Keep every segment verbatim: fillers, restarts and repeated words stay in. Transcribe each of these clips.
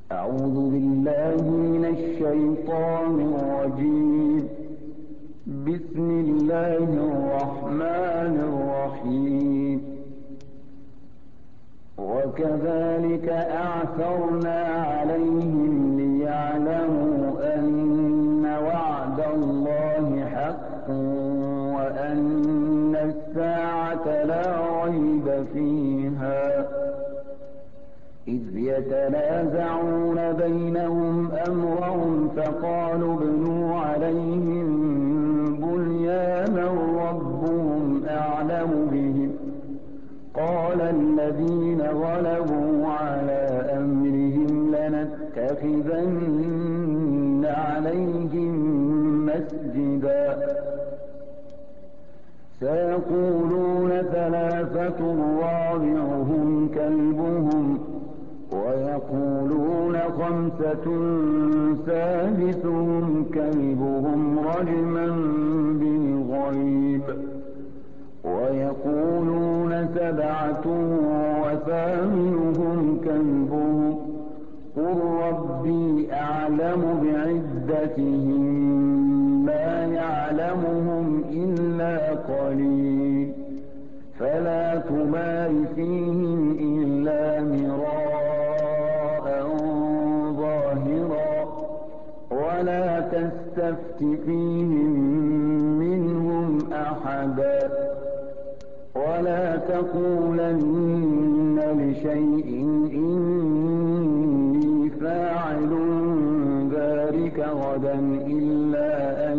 أعوذ بالله من الشيطان الرجيم. بسم الله الرحمن الرحيم. وكذلك أعثرنا عليهم ليعلموا أن وعد الله حق وأن الساعة لا ريب فيها إذ يتنازعون بينهم أمرهم فقالوا ابنوا عليهم بنيانا ربهم أعلم بهم قال الذين غلبوا على أمرهم لنتخذن عليهم مسجدا سيقولون ثلاثة رابعهم كلبهم ويقولون خمسة سادسهم كلبهم رجما بالغيب ويقولون سبعة وثامنهم كلبهم قل ربي أعلم بعدتهم ما يعلمهم إلا قليل فلا تمار فيهم إلا مراء ظاهرا ولا تستفت فيهم منهم أحدا ولا تقولن لشيء إني فاعل ذلك غدا إلا أن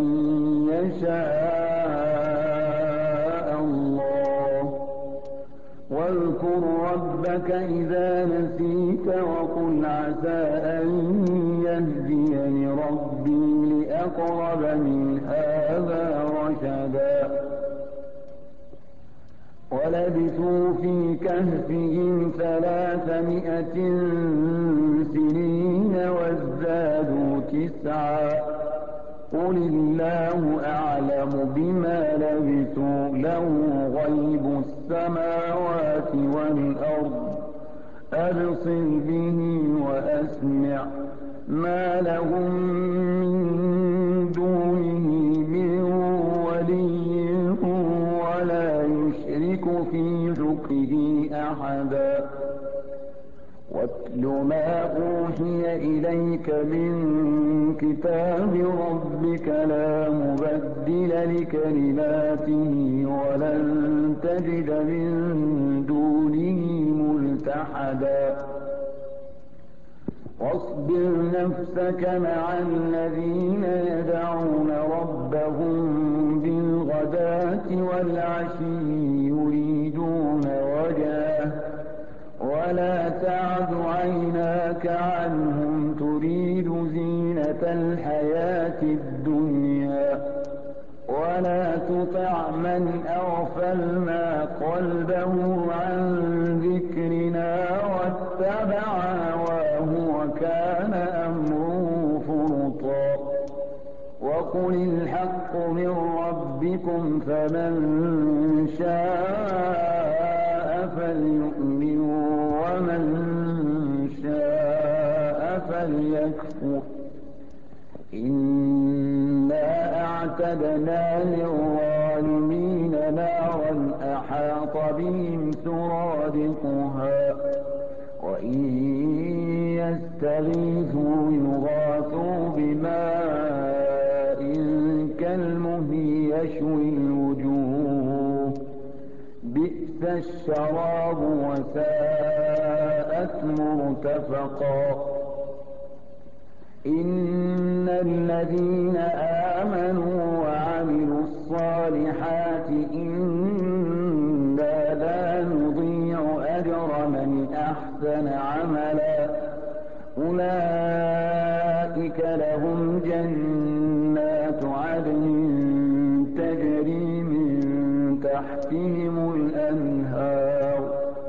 يشاء الله واذكر ربك إذا نسيت وقل عسى أن يهديني ربي لأقرب من هذا رشدا ولبثوا في كهفهم ثلاثمائة سنين وازدادوا تسعا قل الله أعلم بما لبثوا له غيب السماوات والأرض أبصر به وأسمع ما لهم من دونه من ولي ولا يشرك في حكمه أحدا واتل ما أوحي إليك من كتاب ربك لا مبدل لكلماته ولن تجد من دونه ملتحدا واصبر نفسك مع الذين يدعون ربهم بالغداة والعشي يريدون وجهه ولا تعد عيناك عنهم تريد زينة الحياة الدنيا ولا تطع من أغفلنا قلبه عن ذكرنا واتبع هواه وكان أمره فرطا وقل الحق من ربكم فمن شاء فليؤمن ومن شاء فليكفر إنا أعتدنا للظالمين نارا أحاط بهم سرادقها وإن يستغيثوا يغاثوا بماء كالمهل يشوي الوجوه بئس الشراب وساءت مرتفقا إن الذين آمنوا وعملوا الصالحات إنا لا نضيع أجر من أحسن عملا أولئك لهم جنات عدن تجري من تحتهم الأنهار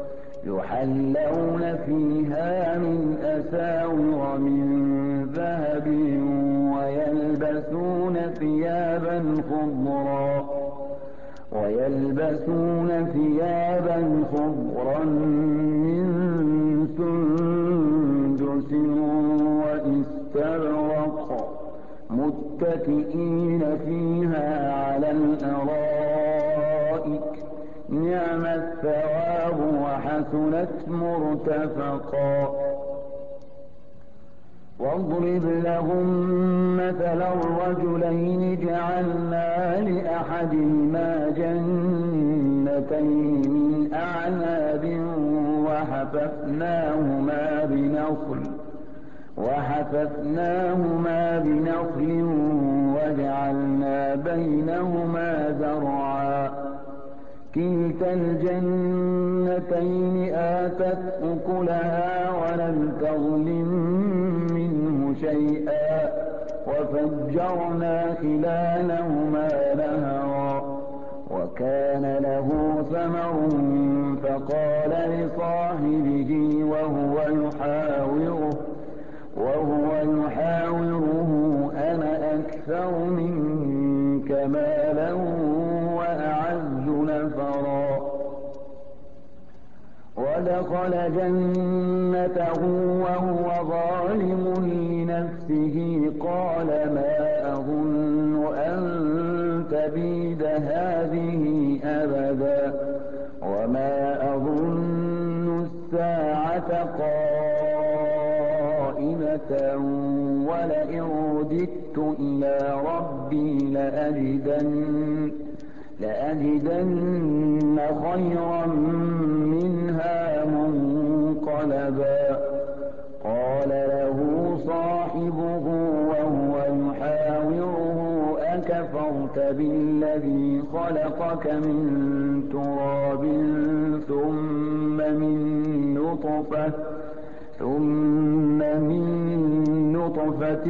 يحلون فيها من أساور من ذهب ويلبسون ثيابا خضرا ويلبسون ثيابا خضرا من سندس متكئين فيها على الأرائك نعم الثواب وحسنت مرتفقا. واضرب لهم مثل الرجلين جعلنا لأحدهما جنتين من أعناب وحففناهما بنخل وحففناهما بنخل وجعلنا بينهما زرعا كلتا الجنتين آتت أكلها ولم تظلم منه شيئا وفجرنا خلالهما نهرا وكان له ثمر فقال لصاحبه وهو يحاوره وهو يحاوره أنا أكثر منك مالا وأعز نفرا. ودخل جنته وهو ظالم لنفسه قال ما أظن أن تبيد هذه أبدا وما أظن الساعة قائمة ولئن رددت إلى ربي لأجدن لأجدن خيرا منها منقلبا. قال له صاحبه وهو يحاوره أكفرت بالذي خلقك من تراب ثم من نطفة ثم من نطفة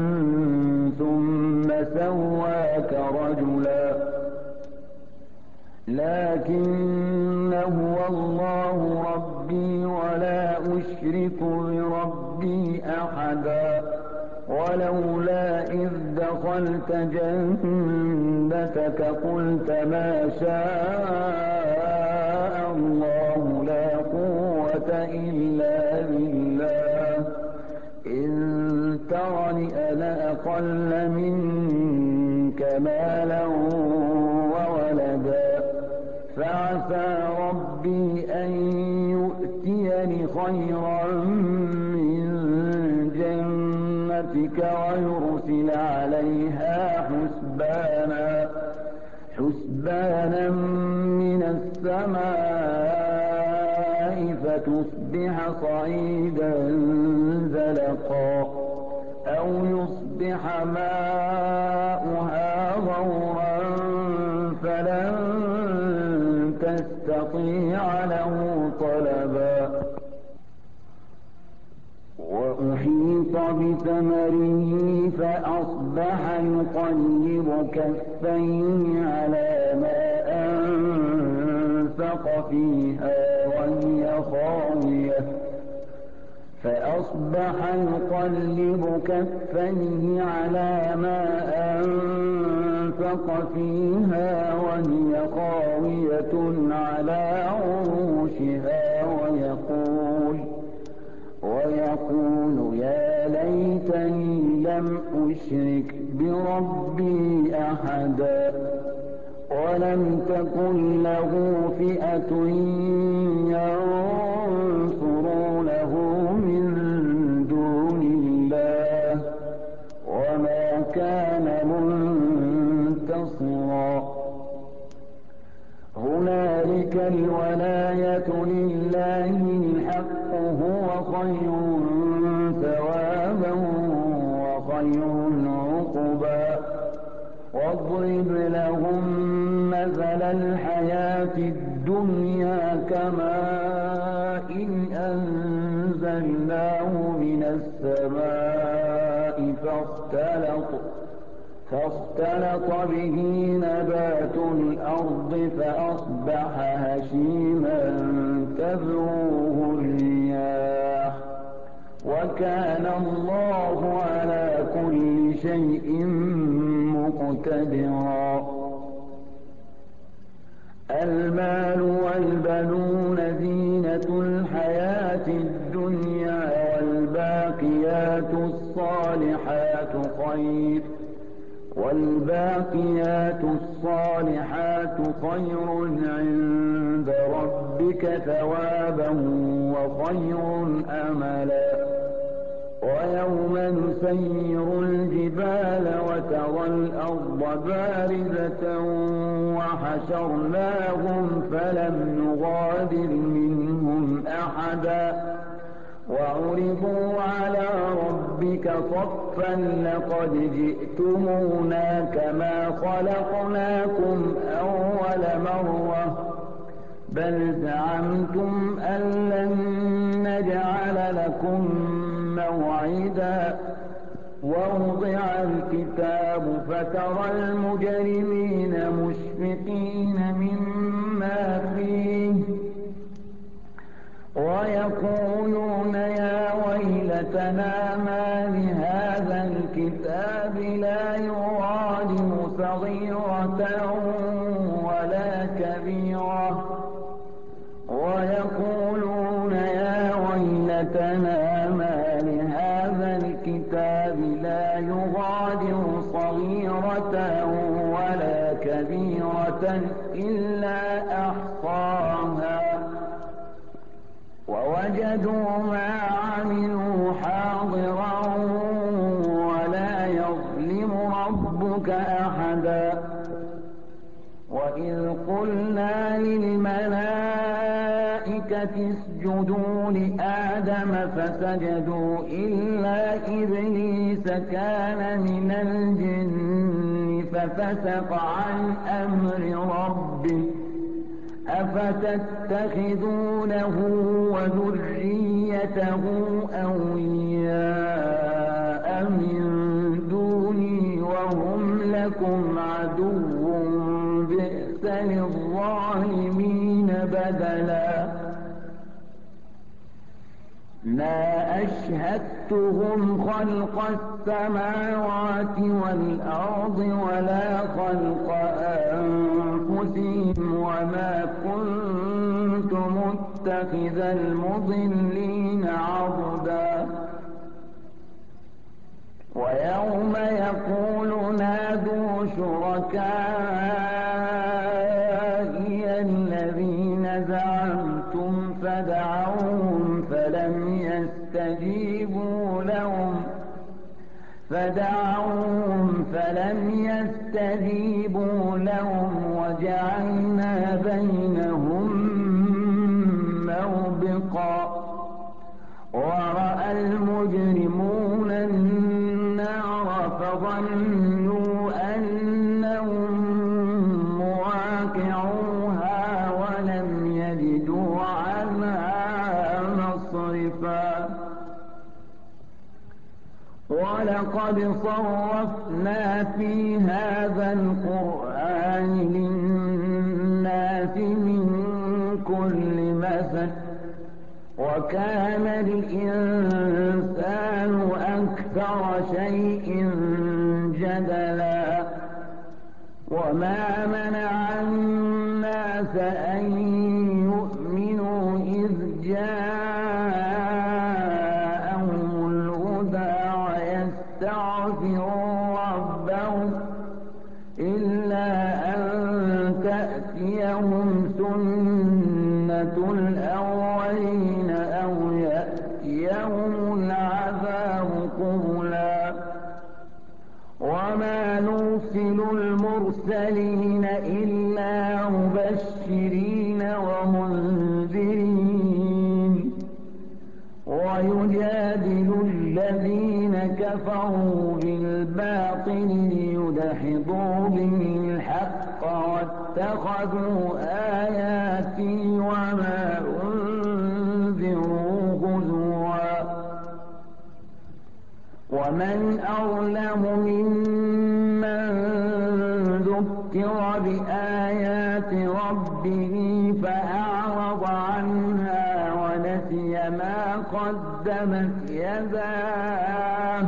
ثم سواك رجلا لكن هو الله ربي ولا أشرك بربي أحدا. ولولا إذ دخلت جنتك قلت ما شاء الله لا قوة إلا بالله إن ترني أنا أقل منك مالا وولدا فعسى ربي أن يؤتيني خيرا من جنتك ويرسل عليها حسبانا حسبانا من السماء فتصبح صعيدا زلقا أو يصبح ماؤها غورا فلن تستطيع له طلبا. وأحيط بثمره فأصبح يقلب كفيه على ما أنفق فيها وهي خاوية فأصبح يقلب كفيه على ما أنفق فيها وهي خاوية على عروشها ويقول ويقول يا ليتني لم أشرك بربي أحدا ولم تكن له فئة ينصرونه من دون الله وما كان منتصرا. هنالك الولاية لله الحق هو خير ثوابا وخير عقبا. واضرب لهم مثل الحياة الدنيا كماء إن أنزلناه من السماء فاختلط فاختلط به نبات الأرض فأصبح هشيما تذروه الرياح وكان الله على كل شيء مقتدرا. المال والبنون زينة الحياة الدنيا والباقيات الصالحات خير والباقيات الصالحات خير عند ربك ثوابا وخير أملا. ويوم نسير الجبال وترى الأرض بارزة وحشرناهم فلم نغادر منهم أحدا وعرضوا على ربك صفا لقد جئتمونا كما خلقناكم أول مرة بل زعمتم أن لن نجعل لكم موعدا. ووضع الكتاب فترى المجرمين مشفقين مما فيه ويقولون يا ويلتنا ما لهذا الكتاب لا يغادر صغيرة ولا كبيرة ويقولون يا ويلتنا ما لهذا الكتاب لا يغادر صغيرة ولا كبيرة إلا أحصاها ووجدوا ما عملوا حاضرا ولا يظلم ربك أحدا. وإذ قلنا للملائكة اسجدوا لآدم فسجدوا إلا إبليس كان من الجن ففسق عن أمر ربه أفتتخذونه وذريته أولياء من دوني وهم لكم عدو بئس للظالمين بدلا. ما أشهدتهم خلق السماوات والأرض ولا خلق أنفسهم وما كنت متخذ المضلين عضدا. ويوم يقول نادوا شركائي الذين زعمتم فدعوهم فلم يستجيبوا لهم فدعوهم فلم يستجيبوا لهم وجعلنا بينهم موبقا. ورأى المجرمون النار فظنوا أنهم مواقعوها ولم يجدوا عنها مصرفا. ولقد صرفنا في هذا القرآن للناس من كل مثل وكان الإنسان أكثر شيء جدلا. وما منع الناس أن يؤمنوا إذ جاءهم الهدى ويستغفروا ربهم إلا أن تأتيهم سنة الأولين أو يأتيهم العذاب قبلا. وما نرسل المرسلين إلا مبشرين ومنذرين ويجادل الذين كفروا بالباطل ليدحضوا به الحق واتخذوا آياتي وما أنذروا هزوا. ومن أظلم ممن ذكر بآيات ربه فأعرض عنها ونسي ما قدمت يداه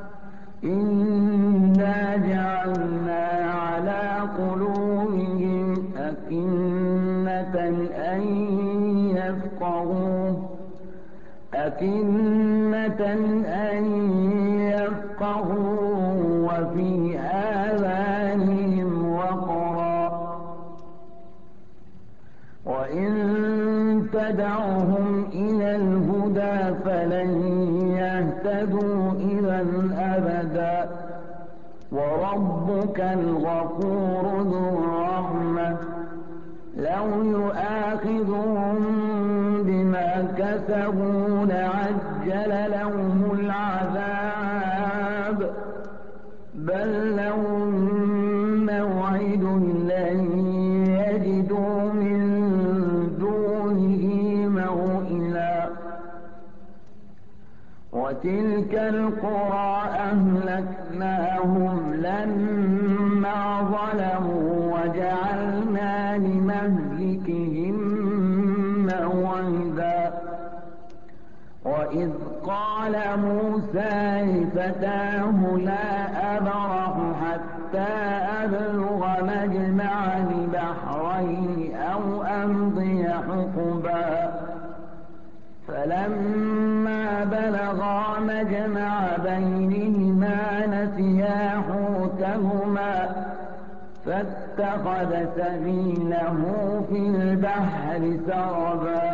إنا جعلنا على قلوبهم أكنة أن يفقهوه أكنة أن يفقهوا وفي آذانهم فلن يهتدوا إذا أبدا. وربك الغفور ذو الرحمة لو يؤاخذهم بما كسبوا لعجل لهم العذاب، بل لهم موعد لن يجدوا من دونه موئلا. وتلك القرى أهلكناهم لما ظلموا وجعلنا لمهلكهم موعدا. وإذ قال موسى لفتاه لا أبرح حتى أبلغ مجمع البحرين أو أمضي حقبا، فلما بلغا مجمع بينهما نسيا حوتهما فاتخذ سبيله في البحر سربا.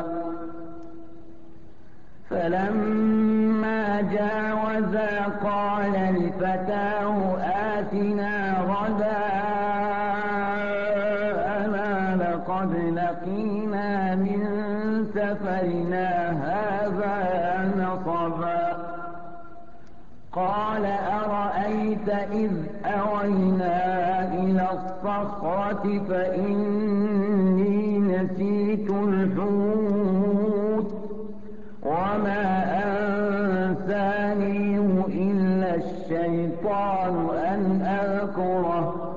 فلما جاوزا قال لفتاه آتنا غداءنا لقد لقينا من سفرنا هذا نصبا. قال أرأيت إذ أوينا إلى الصخرة فإني نسيت الحوت وما أنسانيه إلا الشيطان أن أذكره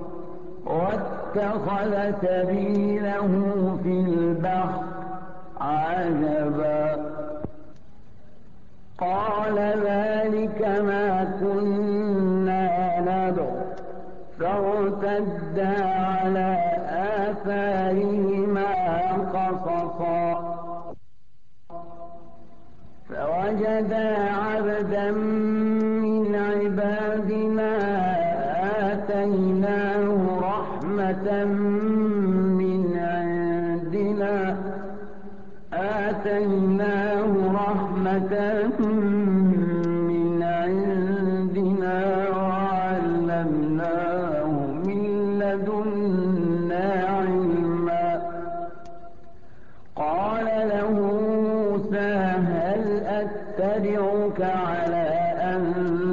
واتخذ سبيله في البحر عجبا. قال ذلك ما كنا نبغ فارتدا على آثارهما قصصا. فوجدا عبدا من عبادنا آتيناه رحمة من عندنا آتيناه رحمة من عندنا وعلمناه من لدنا علما. قال له موسى هل أتبعك على أن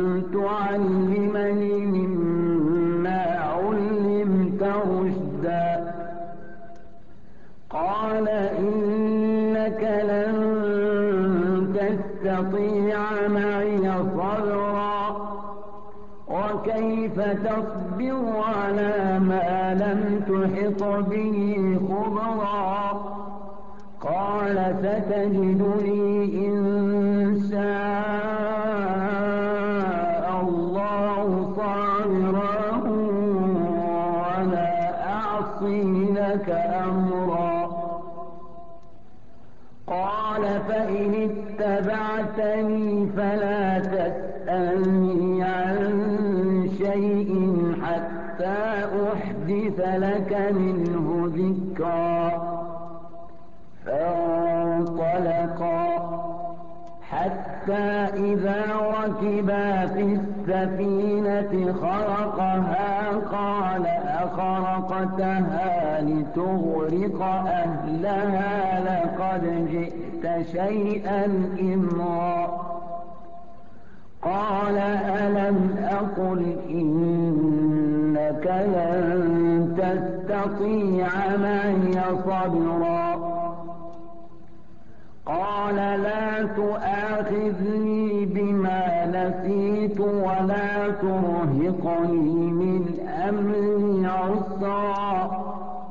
تعلمني مما علمت رشدا؟ قال إنك لن تستطيع معي صبرا وكيف تصبر على ما لم تحط به خبرا. قال ستجدني إن شاء الله صابرا ولا أعصي لك أمرا. قال فإن اتبعتني فلا تسألني عن شيء حتى أحدث لك منه ذكرا. فانطلقا حتى إذا ركبا في السفينة خرقها قال أخرقتها لتغرق أهلها لقد جئت شيئا إمرا. قال ألم أقل إنك لن تستطيع معي صبرا. قال لا تؤاخذني بما نسيت ولا ترهقني من أمري عسرا.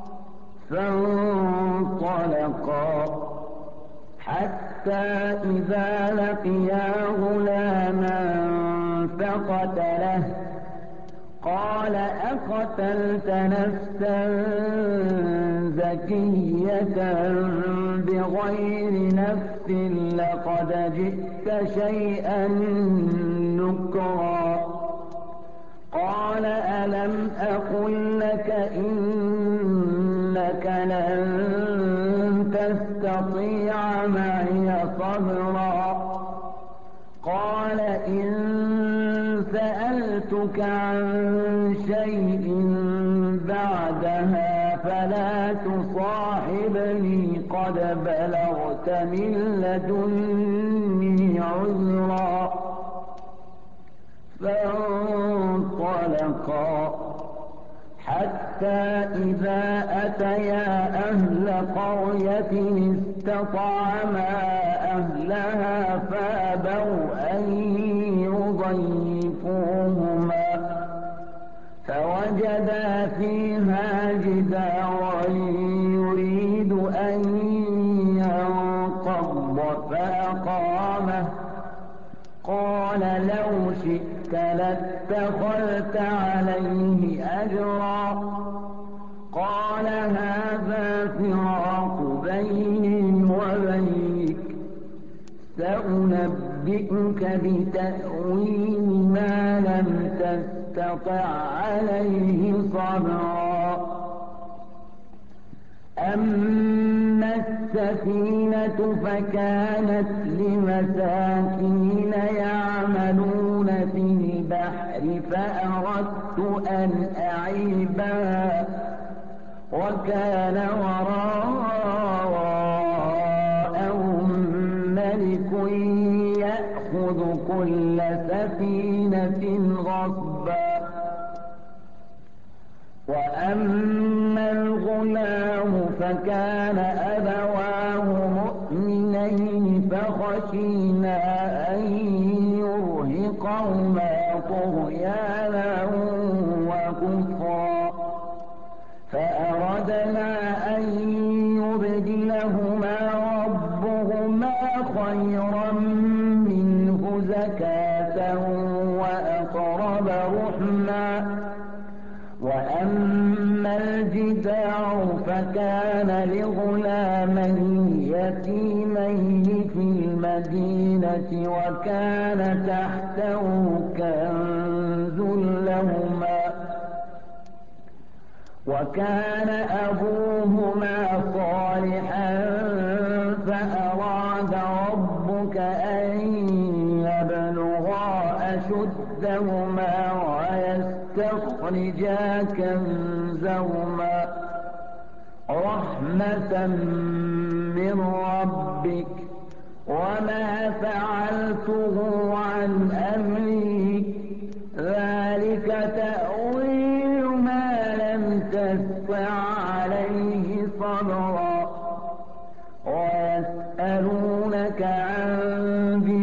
فانطلقا حتى إذا لقيا غلاما فقتله. قال أقتلت نفسا زكية بغير نفس لقد جئت شيئا نكرا. قال ألم أقل لك إنك لن تستطيع معي صبرا. سألتك عن شيء بعدها فلا تصاحبني قد بلغت من لدني عذرا. فانطلقا حتى إذا أتيا أهل قرية استطعما أهلها فأبوا أن يضيفوهما فوجدا فيها جدارا يريد أن ينقض فأقامه. قال لو شئت لاتخذت عليه أجرا. قال هذا فراق بيني وبينك سأنبئك بتأويل ما لم تستطع عليه صبرا. أما السفينة فكانت لمساكين يعملون في البحر فأردت أن أعيبها وكان وراءهم ملك يأخذ كل سفينة غصبا. وأما الغلام فكان أبواه مؤمنين فخشينا أن يرهقهما طغيانا وكفرا فأردنا أن يبدلهما ربهما خيرا منه زكاة وأقرب رحما. وأما الجدار فكان لغلامين يتيمين في المدينة وكان تحته كنز لهما وكان أبوهما صالحا فأراد ربك أن يبلغا أشدهما ويستخرجا كنزهما رحمة من ربك وما فعلته عن أمري ذلك تأويل ما لم تستطع عليه صبرا. ويسألونك عن ذي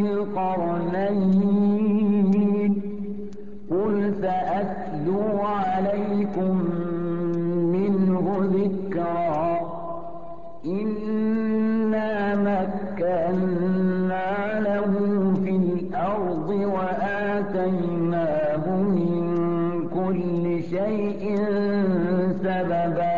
القرنين قل سأتلو عليكم منه ذكرا. إنا مكنا له في الأرض وآتيناه من كل شيء سببا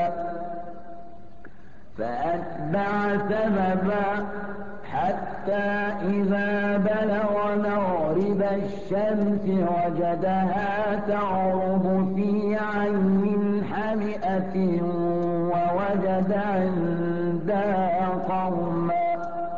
فأتبع سببا حتى إذا بلغ مغرب الشمس وجدها تغرب في عين حمئة ووجد عندها قوما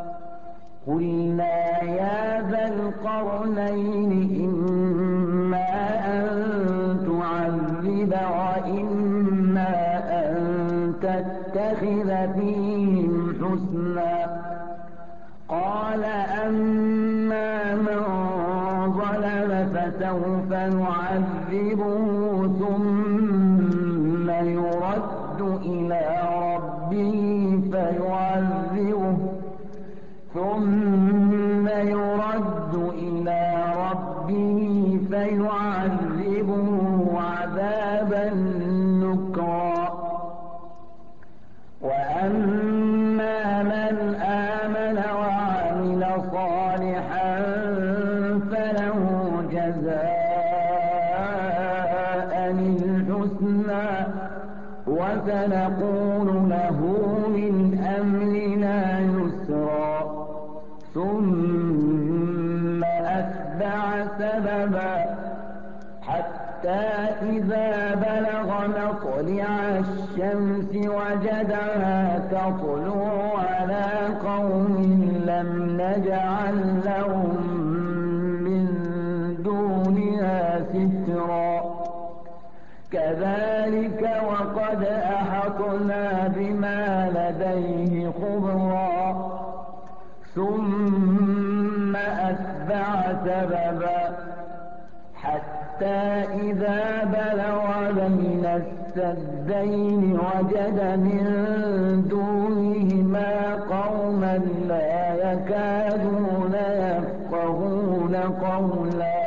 قلنا يا ذا القرنين إما أن تعذب وإما أن تتخذ فيهم حسنا. قال أما من ظلم فسوف نعذبه ثم يرد إلى ربه فيعذبه ثم يرد إلى ربه فيعذبه عذابا نكرا. وأما من آمن وعمل صالحا فله جزاء الحسنى وسنقول له من أمرنا يسرا. ثم أتبع سببا حتى إذا بلغ مطلع الشمس وجدها تطلع على قوم لم نجعل لهم من دونها سترا سببا حتى إذا بلغ بين السدين وجد من دونهما قوما لا يكادون يفقهون قولا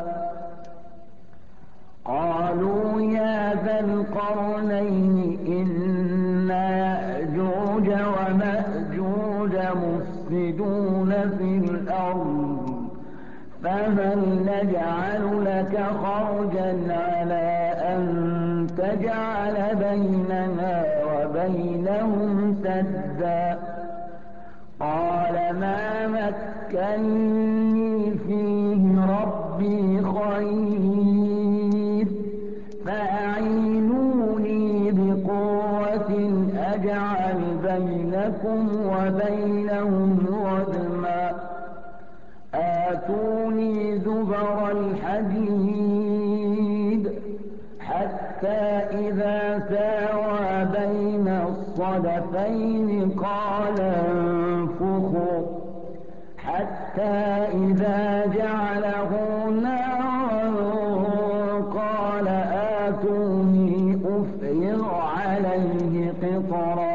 قالوا يا ذا القرنين إن يأجوج ومأجوج مفسدون في الأرض فهل نجعل لك خرجا على أن تجعل بيننا وبينهم سدا قال ما مكني فيه ربي خير فأعينوني بقوة أجعل بينكم وبينهم ردما آتوني زبر الحديد حتى إذا ساوى بين الصدفين قال انفخوا حتى إذا جعله نارا قال آتوني أفرغ عليه قطرا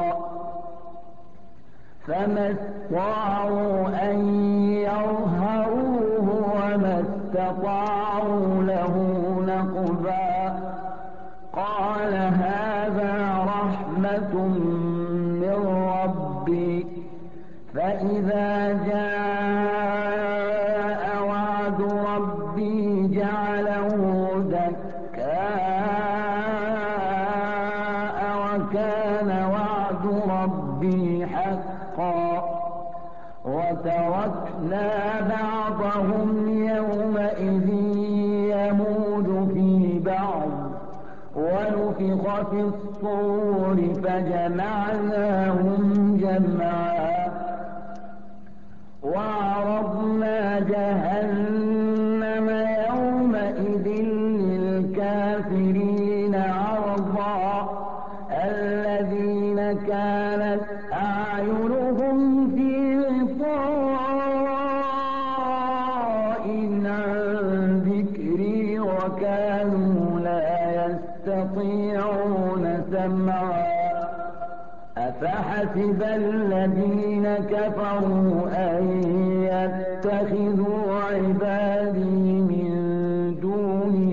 فما استطاعوا أن يظهروه وما استطاعوا له نقبا قال هذا رحمة من ربي فإذا جاء وعد ربي جعله دكاء وكان وعد ربي حقا وتركنا بعضهم يومئذ يموج في بعض ونفخ في الصور فجمعناهم جمعا وعرضنا جهنم يومئذ للكافرين عرضا الذين كانت أعينهم في غطاء عن ذكري وكانوا لا يستطيعون سمعا أفحسب الذين كفروا أن يتخذوا عبادي من دوني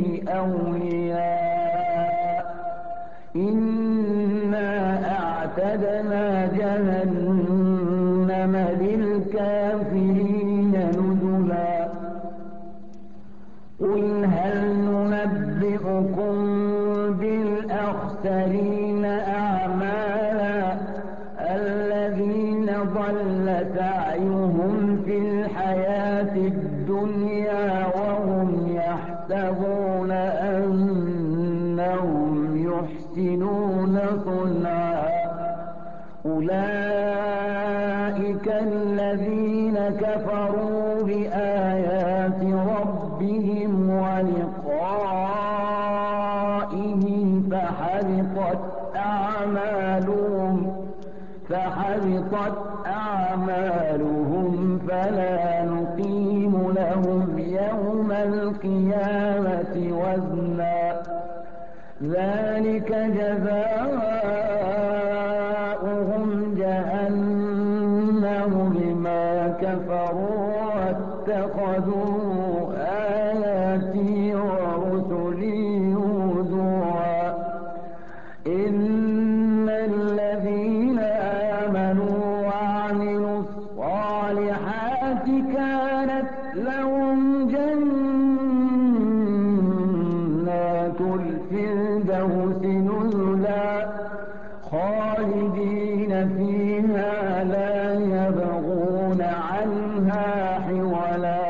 أولياء إنا أعتدنا جهنم للكافرين نزلا قل هل ننبئكم بالأخسرين أعمالا الذين ضل سعيهم في الحياة الدنيا وهم يحسبون أنهم يحسنون صنعا أولئك الذين كفروا بآيات ربهم ولقائه فحبطت أعمالهم فحبطت أعمالهم فلا نقيم لهم يوم القيامة وزنا ذلك جزاؤهم جهنم بما كفروا واتخذوا آياتي ورسلي هزوا إن الذين آمنوا وعملوا الصالحات كانت لهم جنات الفردوس نزلا خالدين فيها لا يبغون عنها حولا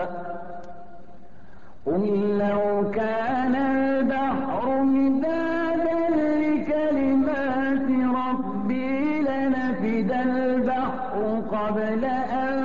قل لو كان البحر مدادا لكلمات ربي لنفد البحر قبل أن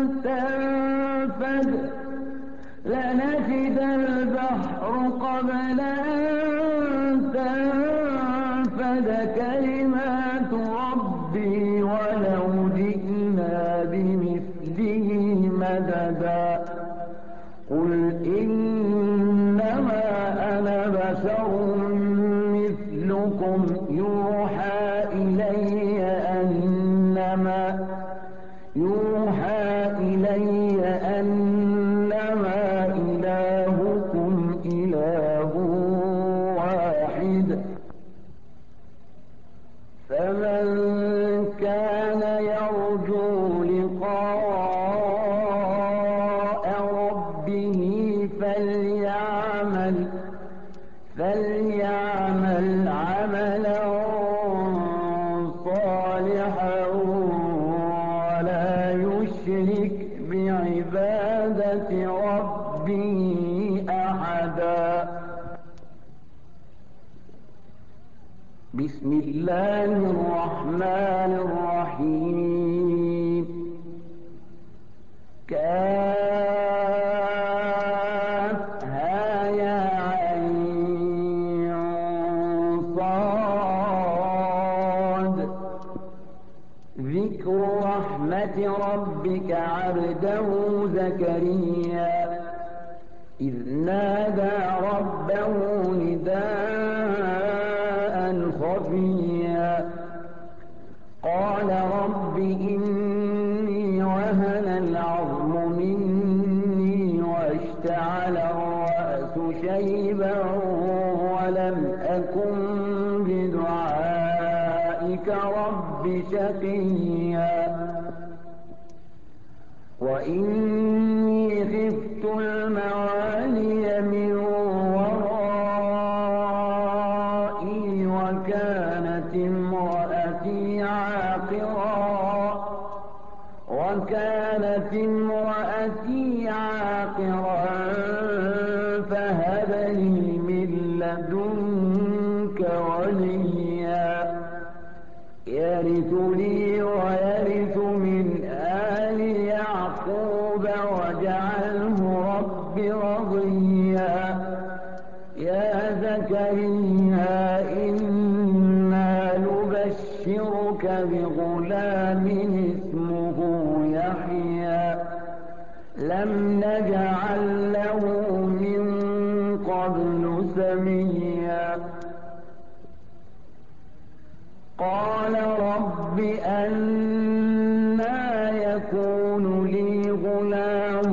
تنفد لنفد البحر قبل أن تنفد كلمات ربي ولو جئنا بمثله مددا قل إنما أنا بشر مثلكم يوحى إلي أنما يوحى إلي أنما إلهكم إله واحد فمن كان يرجو لقاء ربه فليعمل فليعمل عملا صالحا ولا يشرك بعبادة ربه أحدا. بسم الله الرحمن الرحيم. كافها يا عين صاد. ذكر رحمة ربك عبده زكريا إذ نادى ربه نداء خفيا قال رب إني وهن العظم مني واشتعل الرأس شيبا ولم أكن بدعائك رب شقيا وإني خفت الموالي من ورائي وكانت امرأتي عاقرا وكانت امرأتي عاقرا فهب لي من لدنك وليا يرثني ويرث من آل يعقوب واجعله رب رضيا. يا زكريا إنا نبشرك بغلام اسمه يحيى لم نجعل له من قبل سميا. قال رب أنى يكون لي غلام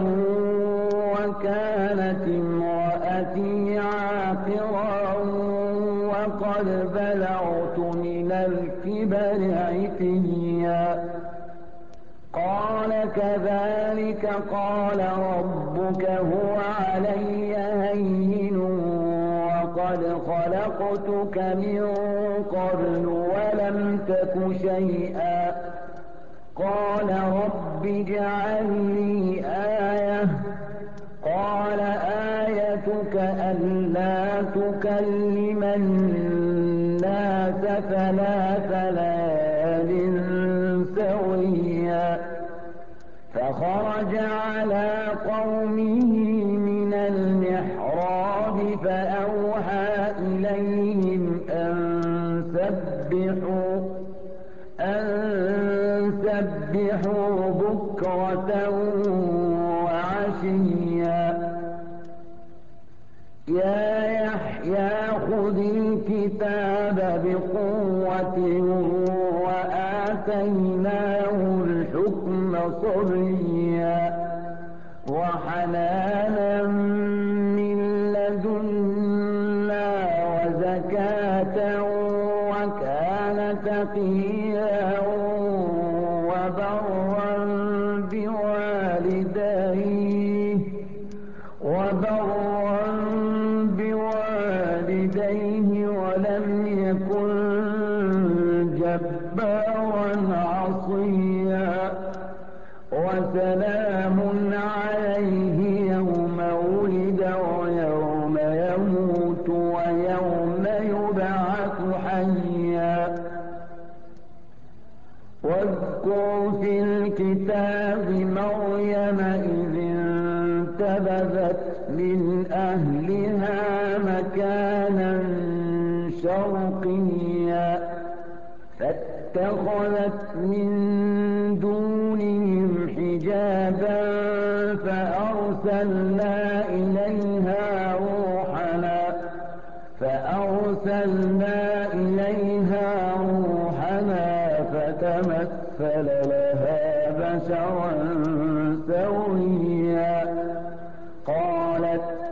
وكانت امرأتي عاقرا وقد بلغت من الكبر عتيا. قال كذلك قال ربك هو علي هين وقد خلقتك من قبل ولم تك شيئا. قال رب اجعل لي آية قال آيتك ألا تكلم الناس ثلاث ليال سويا. فخرج على قومه من المحراب فأوحى إليهم أن سبحوا أن سبحوا بكرة وعشيا. يا يحيى خذ الكتاب بقوة وآتيناه الحكم صبيا وحنانا من لدنا وزكاة وكان تقيا وبرا بوالديه وبرا بوالديه ولم يكن جبارا عصيا. وسلام عليه يوم ولد ويوم يموت ويوم يبعث حيا. واذكر في الكتاب مريم إذ انتبذت من أهلها مكانا شرقيا فاتخذت من دونهم حجابا فأرسلنا إليها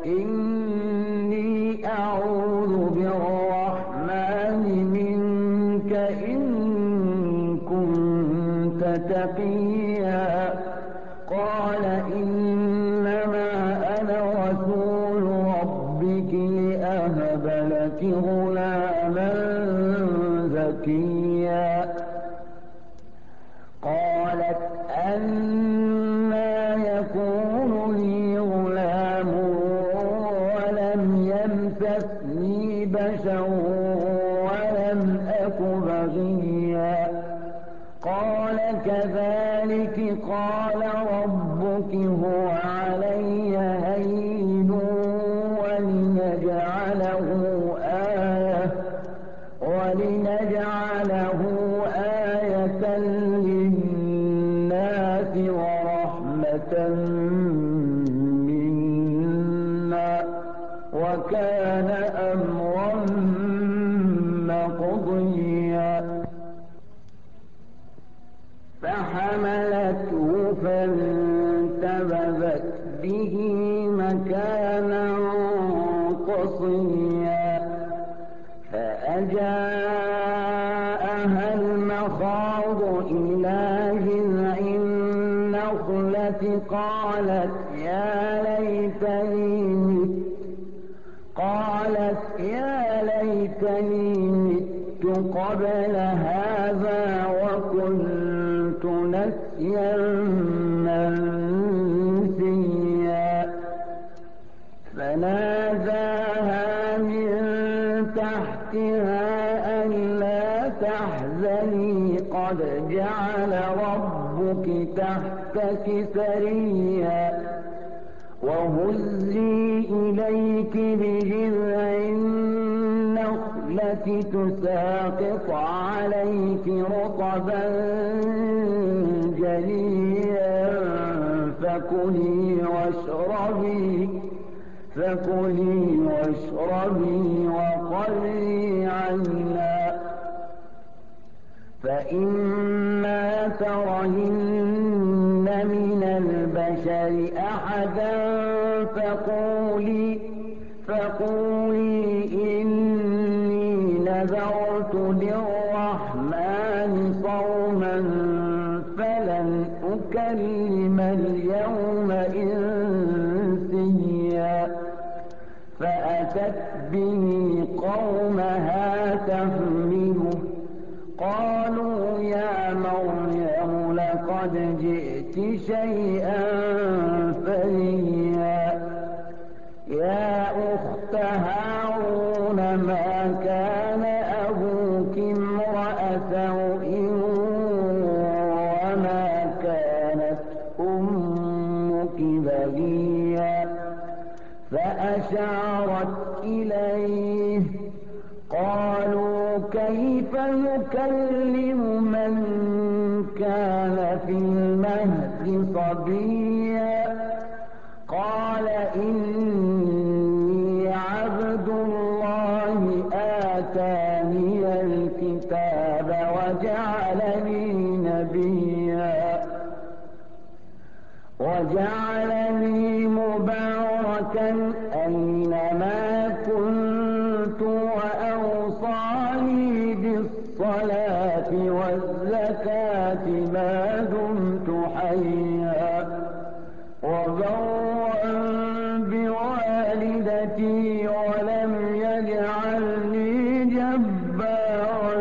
إني أعوذ بالرحمن منك إن كنت تقيا. قال إنما أنا رسول ربك لأهب لك غلاما زكيا. قالت أنى يكون لي غلام ولم يمسسني بشر ولم أك بغيا. قال كذلك قال ربك هو علي هين ولنجعله آية ولنجعله آية للناس ورحمة منا وكان أمرا مقضيا. فحملته فانتبذت به مكانا قصيا. فأجاءها المخاض إلى جذع النخلة قالت يا ليتني مت قالت يا ليتني مت قبل هذا وكنت نسيا منسيا. فناداها من تحتها ألا تحزني قد جعل ربك تحتك سريا وهزي إليك بجذع النخلة تساقط عليك رطبا جنيا فكلي واشربي فكلي واشربي وقري عينا. فإما ترين من البشر أحدا فقولي فقولي إني نذرت للرحمن صوما فلن أكلم اليوم إنسيا. فأتت به قومها تحمله قالوا يا مريم لقد جئت شيئا فريا. يا أخت هارون ما كان أبوك امرأ سوء وما كانت أمك بغيا. فأشارت إليه قالوا كيف نكلم من كان في المهد صبيا. قال إني عبد الله آتاني الكتاب وجعلني نبيا وجعلني مباركا أينما كنت وأوصاني بالصلاة والزكاة ما دمت حيا وبرا بوالدتي ولم يجعلني جبارا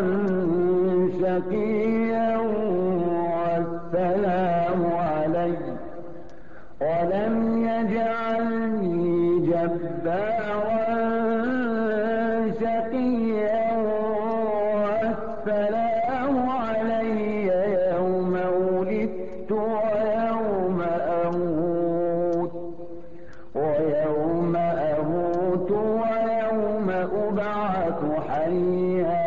شقيا والسلام علي ولم يجعلني جبارا شقيا والسلام علي يوم ولدت ويوم أموت ويوم أموت ويوم أبعث حيا.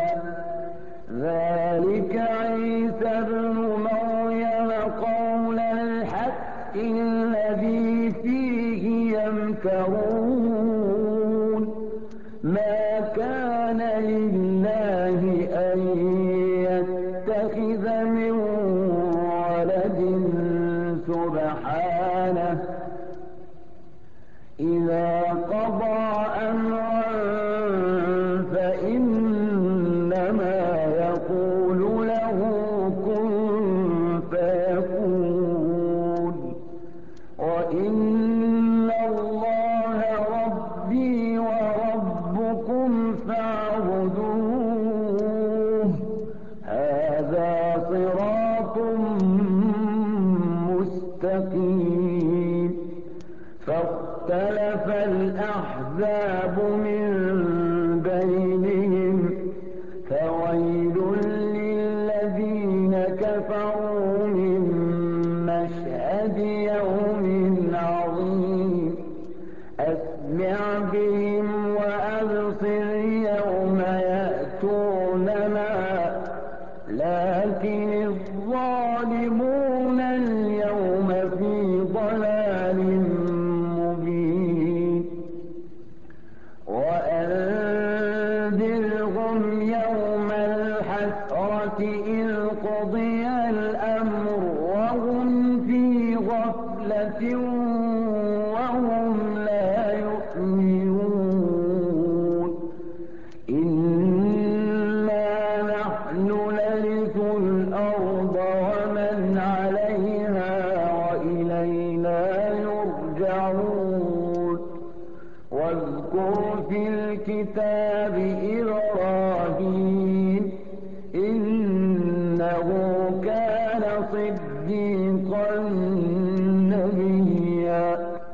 ذلك عيسى ابن مريم قول الحق الذي فيه يمترون. ما كان لله أن يتخذ من ولد سبحانه إذا اختلف الأحزاب من بينهم فويل للذين كفروا من مشهد يوم عظيم أسمع بهم وأبصر يوم يأتوننا لكن الظالمون اليوم في ضلال مبين وأنذرهم يوم الحسرة إذ قضي الأمر وهم في غفلة وهم لا يؤمنون إنا نحن نرث الأرض ومن عليها وإلينا يرجعون واذكر في الكتاب إبراهيم إنه كان صديقا نبيا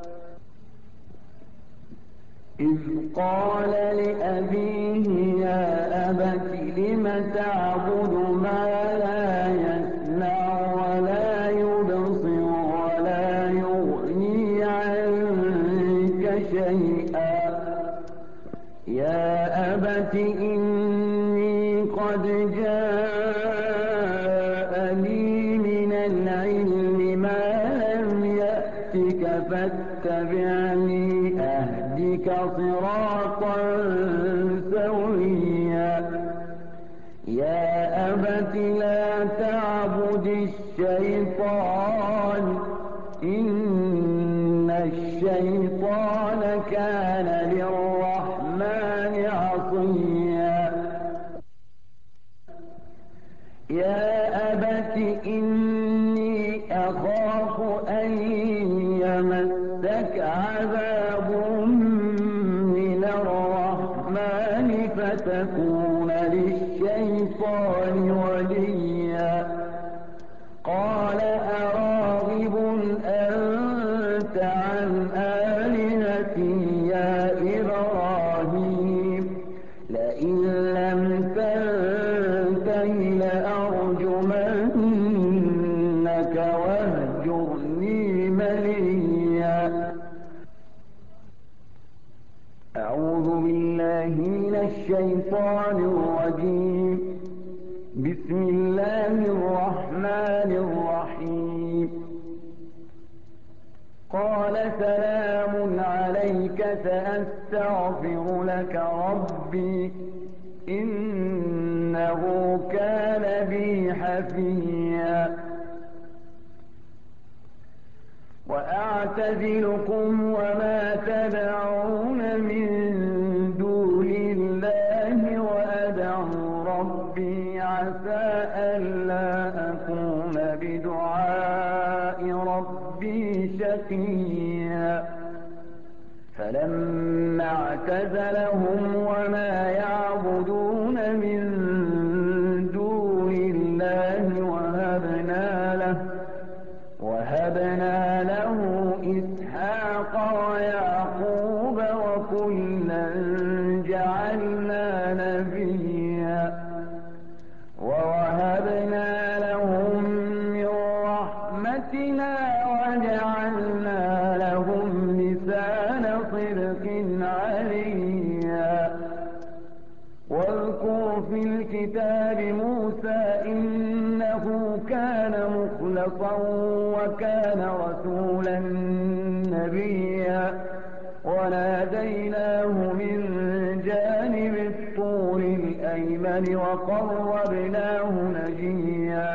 إذ قال لأبيه يا أبت لم تعبد ما لا يسمع ولا يبصر ولا يغني عنك شيئا يا أبت إني قد جاءني من العلم ما لم يأتك فاتبعني أهدك صراطا سويا يا أبت لا تعبد الشيطان إن الشيطان كان للرحمن عصيا يا أبت إني أخاف أن يمسك عذاب من الرحمن فتكون للشيطان وليا قال أراغب أنت عن آلهتي يا إبراهيم لئن لم تنته لأرجمنك واهجرني مليا أعوذ بالله من الشيطان الرجيم بسم الله الرحمن الرحيم قال سلام عليك سأستغفر لك ربي إنه كان بي حفيا وأعتزلكم وما تدعون من دون الله وأدعو ربي عسى ألا أكون بدعاء ربي شقيا فلما اعتزلهم وما يعبدون من دون الله وهبنا له وهبنا له إسحاق ويعقوب وكلا جعلنا نبيا ووهبنا لهم من رحمتنا وجعلنا لهم لسان صدق عليا واذكر في الكتاب موسى إنه كان مخلصا وكان رسولا نبيا وناديناه من جانب الطور الأيمن وقربناه نجيا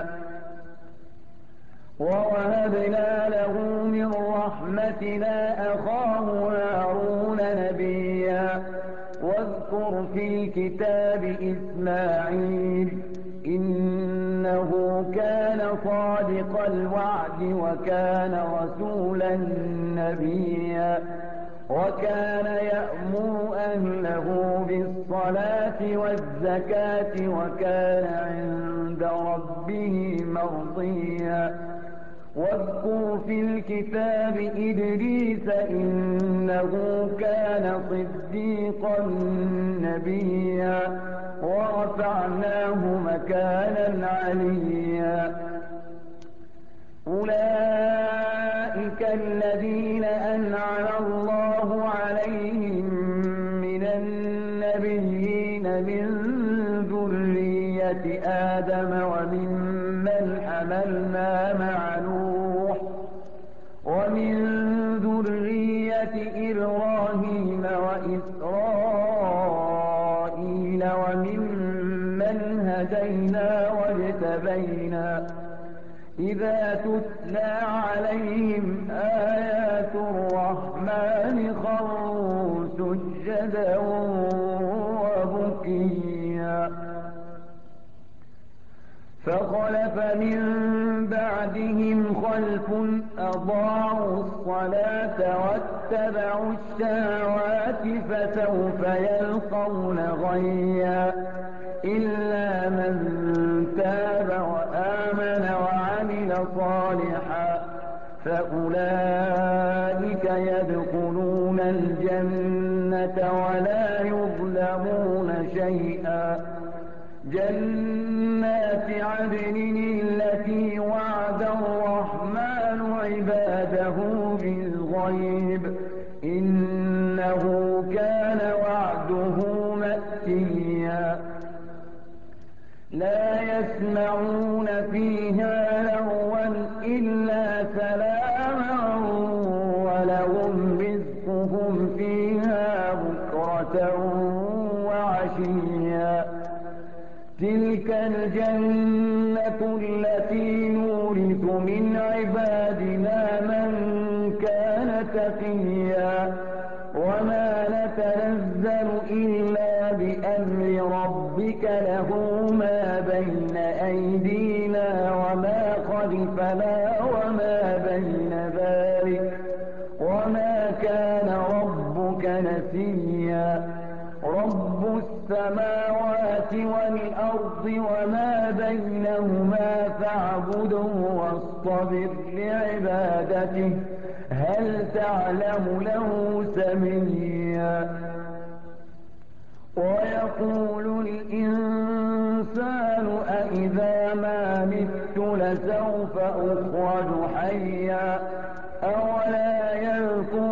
ووهبنا له من رحمتنا أخاه هارون نبيا واذكر في الكتاب إسماعيل إنه كان صادق الوعد وكان رسولا نبيا وكان يأمر أهله بالصلاة والزكاة وكان عند ربه مرضيا واذكر في الكتاب إدريس إنه كان صديقا نبيا ورفعناه مكانا عليا. أولئك الذين أنعم الله عليهم من النبيين من ذرية آدم وممن حملنا مع نوح ومن ذرية إبراهيم وإسرائيل وممن هدينا واجتبينا إذا تتلى عليهم آيات الرحمن خروا سجدا وبكيا. فخلف من بعدهم خلف أضاعوا الصلاة واتبعوا الشهوات فسوف يلقون غيا إلا من تاب وآمن وعمل صالحا فأولئك يدخلون الجنة ولا يظلمون شيئا. جنات عدن التي وعد الرحمن عباده بالغيب إنه كان وعده مأتيا. لا يسمعون فيها لغوا إلا سلاما ولهم رزقهم فيها بكرة وعشيا. تلك الجنة التي نورث من عبادنا من كان تقيا وما نتنزل إلا بأمر ربك له ما بين أيدينا وما خلفنا وما بين ذلك وما كان ربك نسيا. رب السماوات والأرض وما بينهما فاعبده واصطبر لعبادته هل تعلم له سميا. ويقول الإنسان أإذا ما مت لسوف أخرج حيا أولا يذكر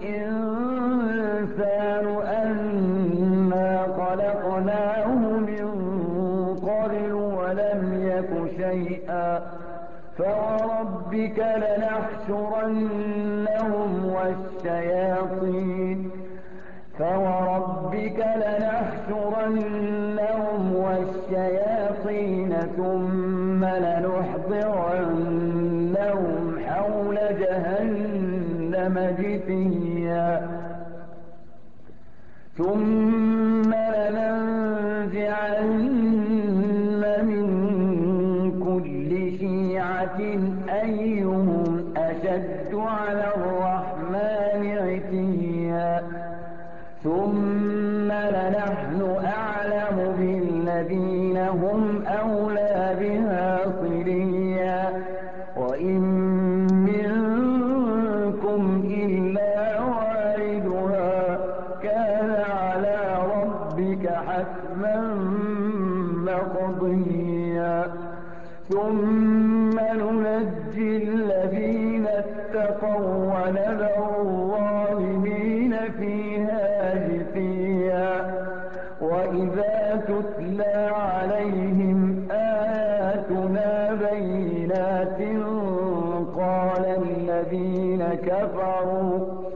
الإنسان أنا خلقناه من قبل ولم يك شيئا. فوربك لنحشرنهم والشياطين فوربك لنحشرنهم والشياطين ثم لنحضرنهم حول جهنم جثيا. ثم لننزعن من كل شيعة أيهم أشد على الرحمن عتيا. ثم لنحن أعلم بالذين هم أولى بها صليا وإن منكم إلا واردها كان على ربك حتما مقضيا. ثم ننجي الذين اتقوا ونذر الظالمين فيها جثيا. وإذا تتلى عليهم آياتنا بينات قال الذين كفروا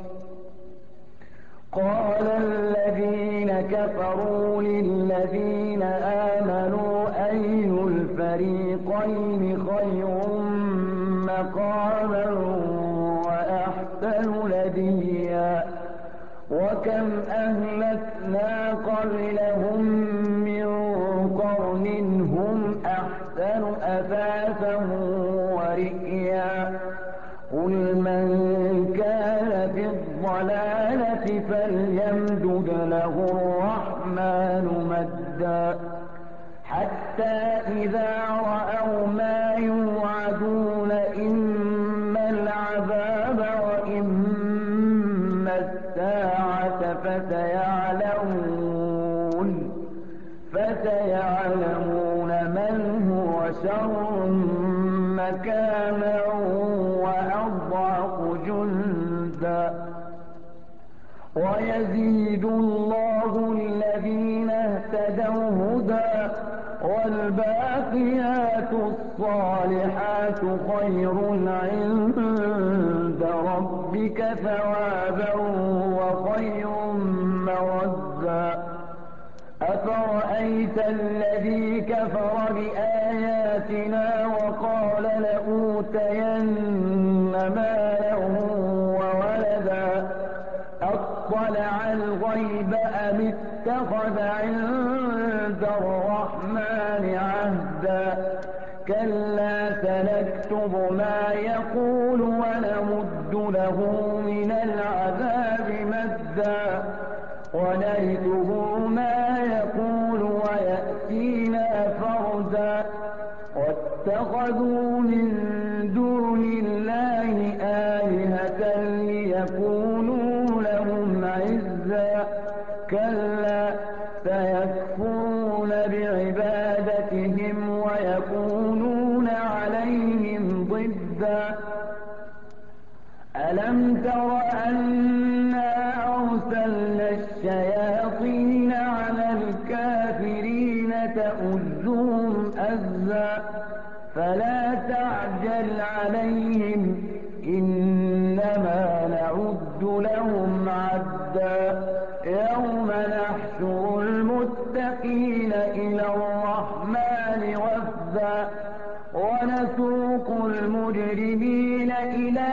قال الذين كفروا للذين آمنوا أي الفريقين خير مقاما وأحسن نديا. وكم أهلكنا قبلهم من قرن هم أحسن أثاثا ورئيا. قل من كان في الضلالة فليمدد له الرحمن مدا حتى إذا رأوا ما يوعدون إما فسيعلمون فسيعلمون من هو شر مكانا وأضعف جندا. ويزيد الله الذين اهتدوا هدى والباقيات الصالحات خير عند ربك ثوابا وخير مردا. أفرأيت الذي كفر بآياتنا وقال لأوتين مالا وولدا أطلع الغيب أم اتخذ عند الرحمن عهدا. كلا سنكتب ما يقول ونمد له من العذاب مدا ونرثه ما يقول ويأتينا فردا. واتخذوا من دون الله آلهة ليكونوا لهم عزا. كلا سيكفرون بعبادتهم ويكونون عليهم ضدا. ألم تر أنا أرسلنا الشياطين على الكافرين تؤزهم أزا فلا تعجل عليهم إنما نعد لهم عدا. يوم نحشر المتقين إلى الرحمن وفدا ونسوق المجرمين إلى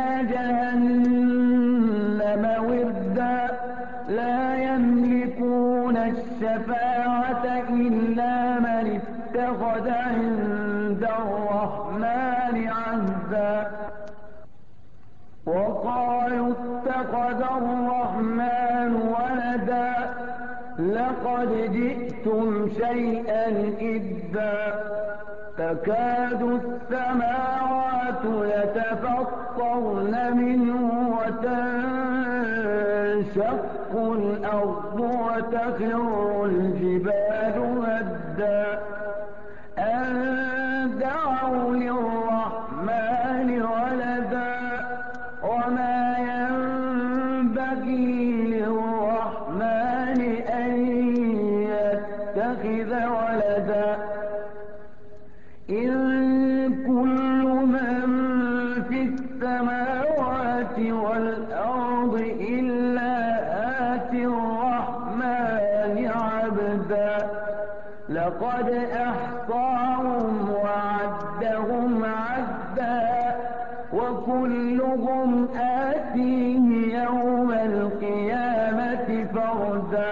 جهنم وردا. لا يملكون الشفاعة إلا من اتخذ عند الرحمن عهدا. وقالوا اتخذ الرحمن ولدا لقد جئتم شيئا إدا. تكاد السماوات يتفطرن منه وتنشق الأرض وتخر الجبال هدا أن دعوا للرحمن ولدا وما ينبغي للرحمن أن يتخذ ولدا. إن كل من في السماوات والأرض إلا آتي الرحمن عبدا. لقد أحصاهم وعدهم عدا وكلهم آتيه يوم القيامة فردا.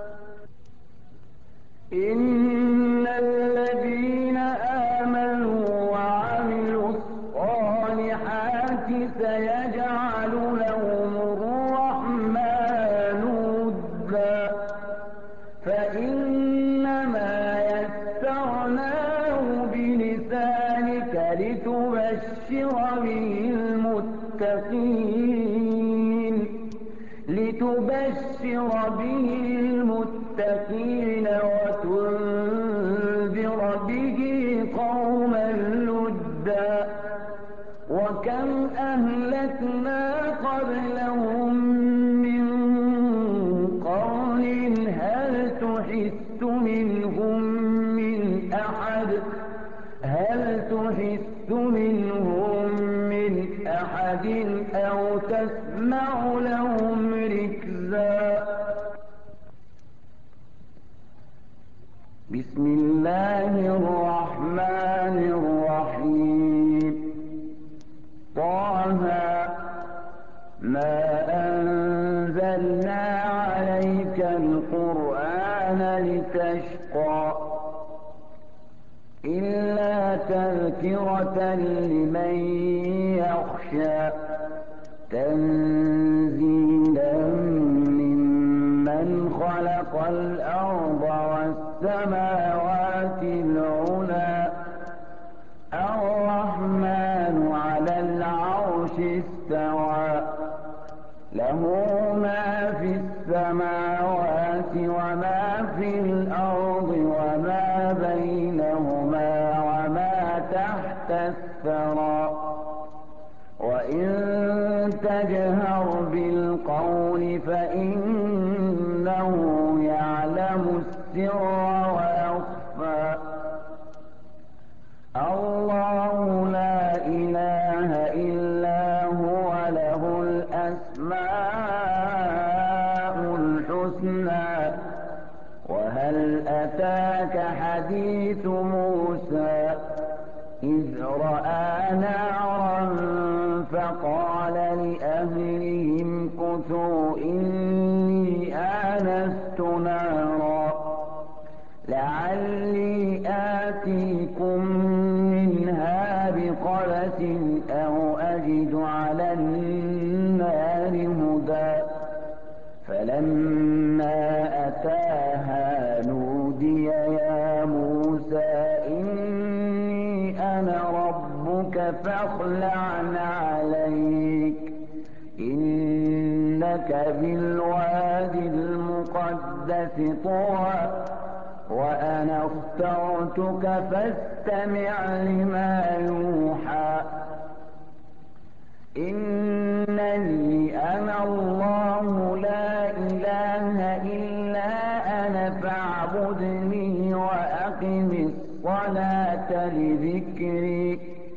إن الذين آمنوا وعملوا الصالحات سيجعل لهم الرحمن ودا فإنما يسرناه بلسانك لتبشر به المتقين لتبشر به المتقين وتنذر به قوما لدا. وكم أهلكنا قبلهم من قرن هل تحس منهم من أحد هل تحس منهم من أحد أو تسمع لهم ركزا. بسم الله الرحمن الرحيم. طه ما أنزلنا عليك القرآن لتشقى إلا تذكرة لمن يخشى تنزيلا ممن خلق الأرض والسماوات العلى الرحمن على العرش استوى له ما في السماوات السماوات وما في الأرض وما بينهما وما تحت الثرى وإن تجهر بالقول فإنه يعلم السر ويخفى الله لا إله إلا هو له الأسماء الحسنى وهل أتاك حديث موسى إذ رأى نارا فقال لأهلهم كثوا إني آنست نارا لعلي آتيكم منها بقبس أو أجد على النار هدى فلما أتاها نودي يا موسى إني أنا ربك فاخلع عليك إنك بالوادي المقدس طوى وأنا اخترتك فاستمع لما يوحى إنني أنا الله لا إله إلا أنا فاعبدني وأقم الصلاة لذكري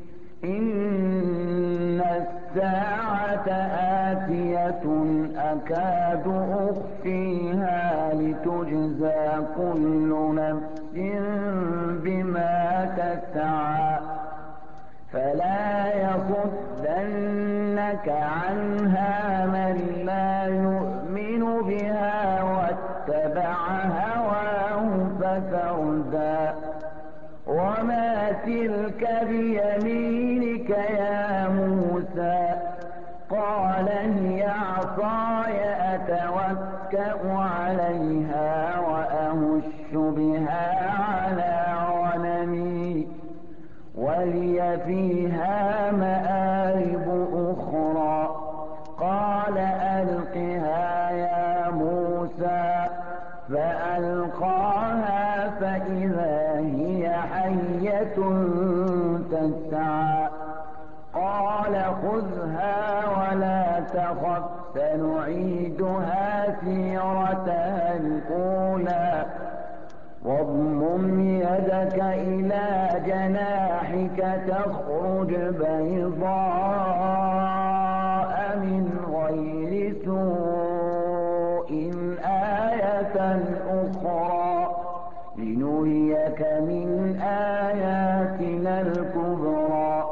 إن الساعة آتية أكاد أخفيها لتجزى كل نفس بما تسعى فلا يصدنك عنها من لا يؤمن بها واتبع هواه فتردى وما تلك بيمينك يا موسى قال هي عصاي أتوكأ عليها وأهش بها على غنمي ولي فيها مآرب أخرى قال ألقها يا موسى فألقاها فإذا هي حية تسعى قال خذها ولا تخف سنعيدها سيرتها الأولى واضمم يدك إلى جناحك تخرج بيضاء من غير سوء آية أخرى لنريك من آياتنا الكبرى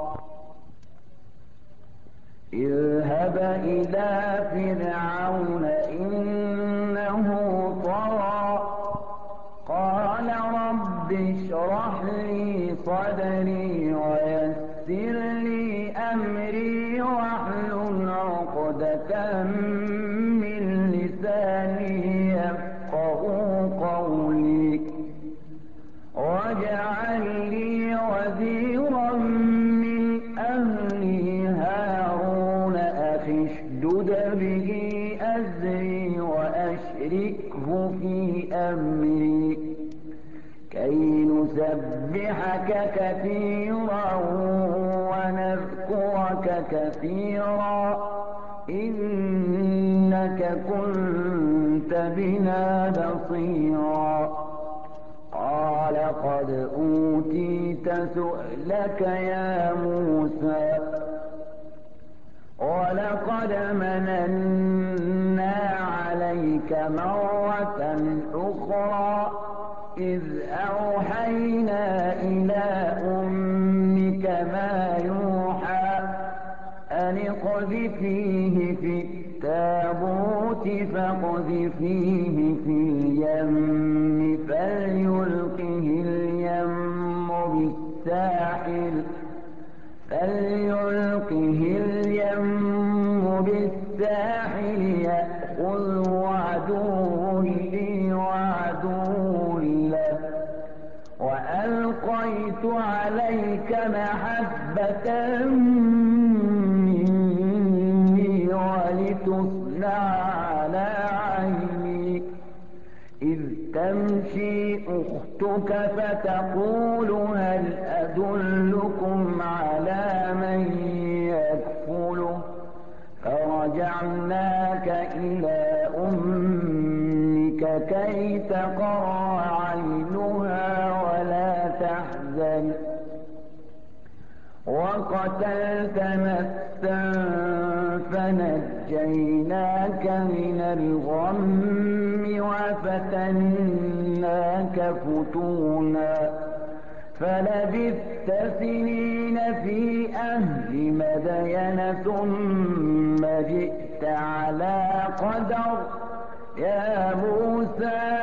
اذهب إلى فرعون إنه طغى قال رب اشرح لي صدري ويسر لي أمري واحلل عقدة من لساني يفقهوا قولي واجعل لي وزيرا من أهلي هارون أخي اشدد به أزري وأشركه في أمري كي نسبحك كثيرا ونذكرك كثيرا إنك كنت بنا بصيرا قال قد أوتيت سؤلك يا موسى ولقد مننا عليك مرة أخرى إذ أوحينا إلى أمك ما يوحى أن اقذفيه في التابوت فاقذفيه في اليم فليلقه اليم بالساحل فليلقه اليم بالساحل يأخذه عدو لي وعدو له وألقيت عليك محبة مني ولتصنع على عيني تمشي أختك فتقول هل أدلكم على من يكفله فرجعناك إلى أمك كي تقر عينها ولا تحزن وقتلت نفسا فنجيناك من الغم وفتناك فتونا فلبثت سنين في أهل مدين ثم جئت على قدر يا موسى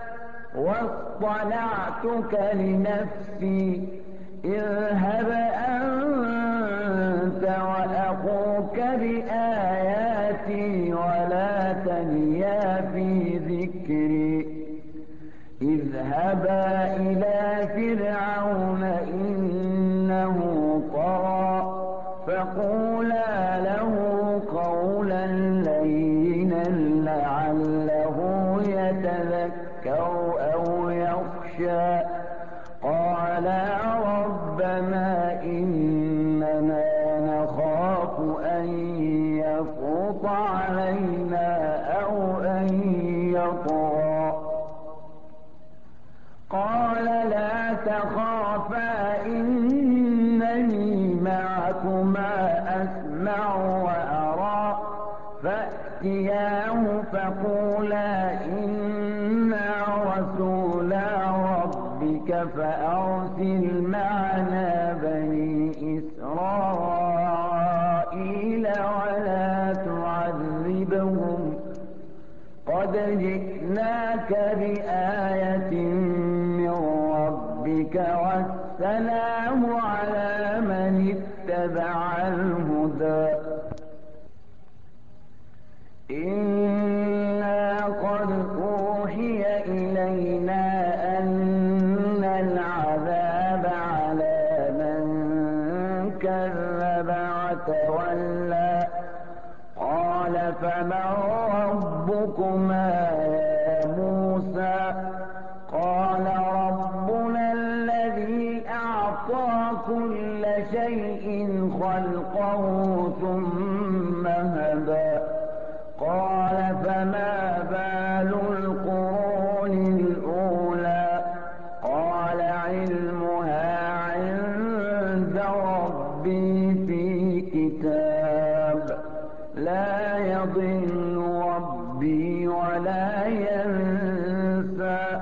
واصطنعتك لنفسي اذهب أنت وأخوك بآياتي ولا تنيا في ذكري اذهبا إلى فرعون إنه طغى فقولا له قولا لينا لعله يتذكر أو يخشى قالا ربنا إننا نخاف أن يفرط علينا أو أن يطغى قال لا تخافا إنني معكما أسمع وأرى فأتياه فقولا إنا رسولا ربك فأرسل معنا بني إسرائيل ولا تعذبهم قد جئناك بآية من ربك والسلام على من اتبع الهدى إنا قد أوحي إلينا أن العذاب على من كذب وتولى قال فمن ربكما يا موسى قال ربنا الذي أعطى كل شيء خلقه ثم هدى قال فما بال القرون الأولى قال علمها عند ربي في كتاب لا يضل ربي ولا ينسى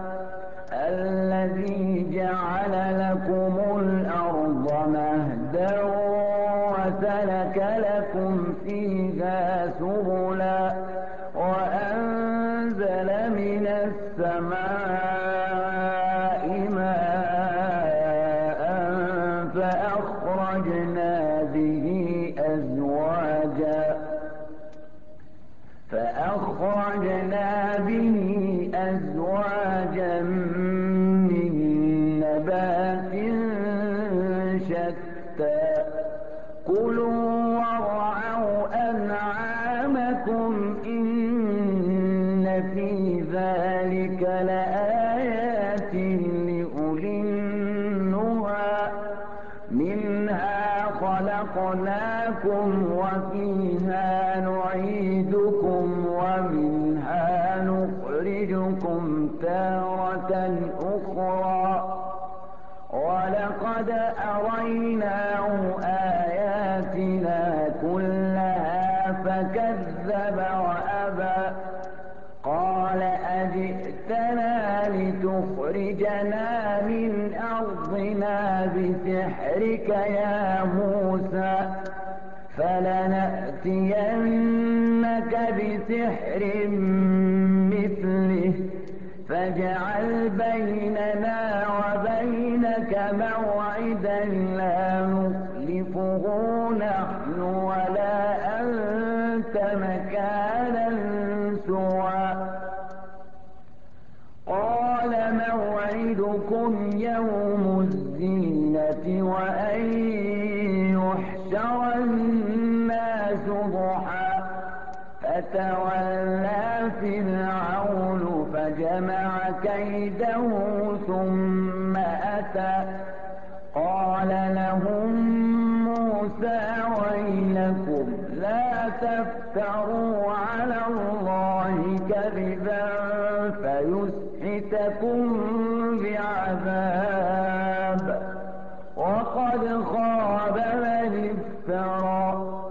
الذي جعل لكم الأرض مهدا وسلك لكم فيها سبلا وأنزل من السماء ماء فأخرجنا به أزواجا فأخرجنا به أزواجا من نبات شتى كلوا وارعوا أنعامكم إن في ذلك لآيات لأولي النهى منها خلقناكم وفيها نعيدكم ومنها نخرجكم تارة أخرى ولقد أريناه آياتنا كلها فكذب وأبى قال أجئتنا لتخرجنا من أرضنا بسحرك يا موسى فلنأتينك بسحر مثله فاجعل بيننا وبينك موعدا لا نخلفه نحن ولا أنت مكانا سوى قال موعدكم يوم الزينة وأن يحشر الناس ضحى فتولى فرعون فجمع كيده ثم أتى قال لهم موسى ويلكم لا تفتروا على الله كذبا فيسحتكم بعذاب وقد خاب من افترى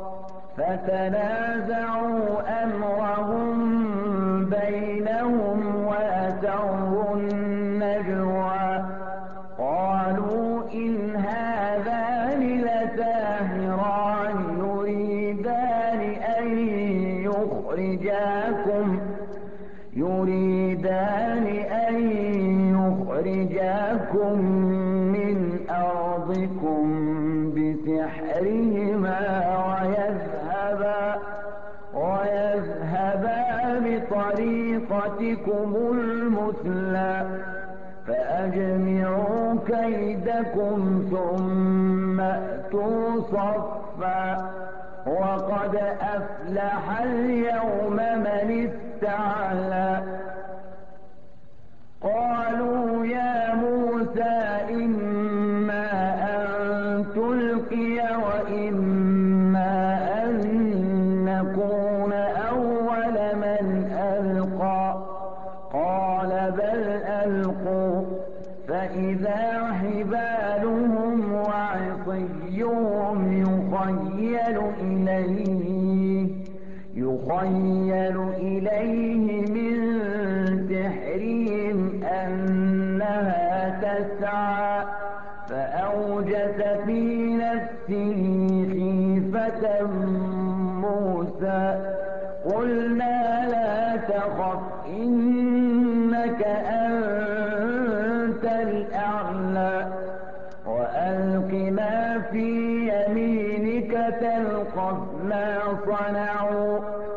فتنازعوا أمرهم بينهم وأسروا النجوى قالوا إن هذان لساحران يريدان أن يخرجاكم يريدان أن يخرجاكم من أرضكم بسحرهما ويذهبا ويذهبا بطريقتكم المثلى فأجمعوا كيدكم ثم أتوا صفا وقد أفلح اليوم من استعلى قالوا يا موسى إما أن تلقي وإما أن نكون أول من ألقى قال بل ألقوا فإذا حبالهم وعصيهم يخيل إليه يخيل إليه من سحرهم أنها تسعى فأوجس في نفسه خيفة موسى قلنا لا تخف إنك أنت الأعلى وألق ما في يمينك تلقف ما صنعوا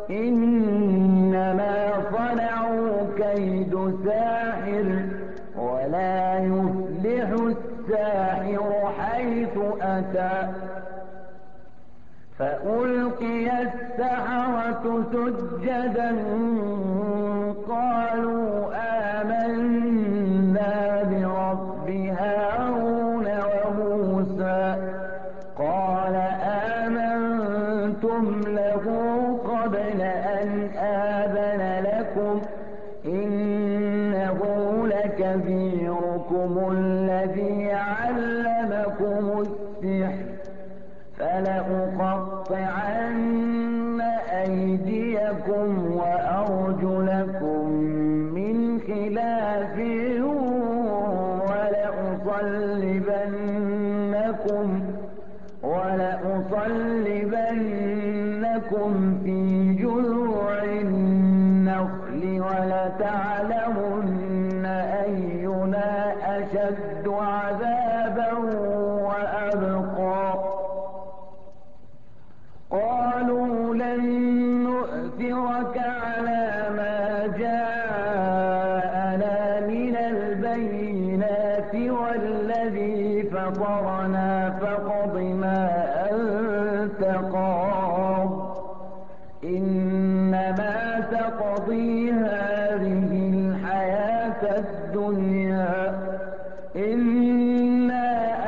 إنما صنعوا كيد ساحر ولا يفلح الساحر حيث أتى فألقي السحرة سجدا قالوا آمنا برب هارون وموسى قال آمنتم له قبل أن آذن لكم إنه لكبيركم الذي علمكم السحر فلأقطعن أيديكم وأرجلكم من خلاف ولأصلبنكم ولأصلبنكم في جذوع النخل ولتعلمن أينا أشد عذابا وأبقى قالوا لن نؤثرك على ما جاءنا من البينات والذي فطرنا فاقض ما أنت قاض إنما تقضي هذه الحياة الدنيا إنا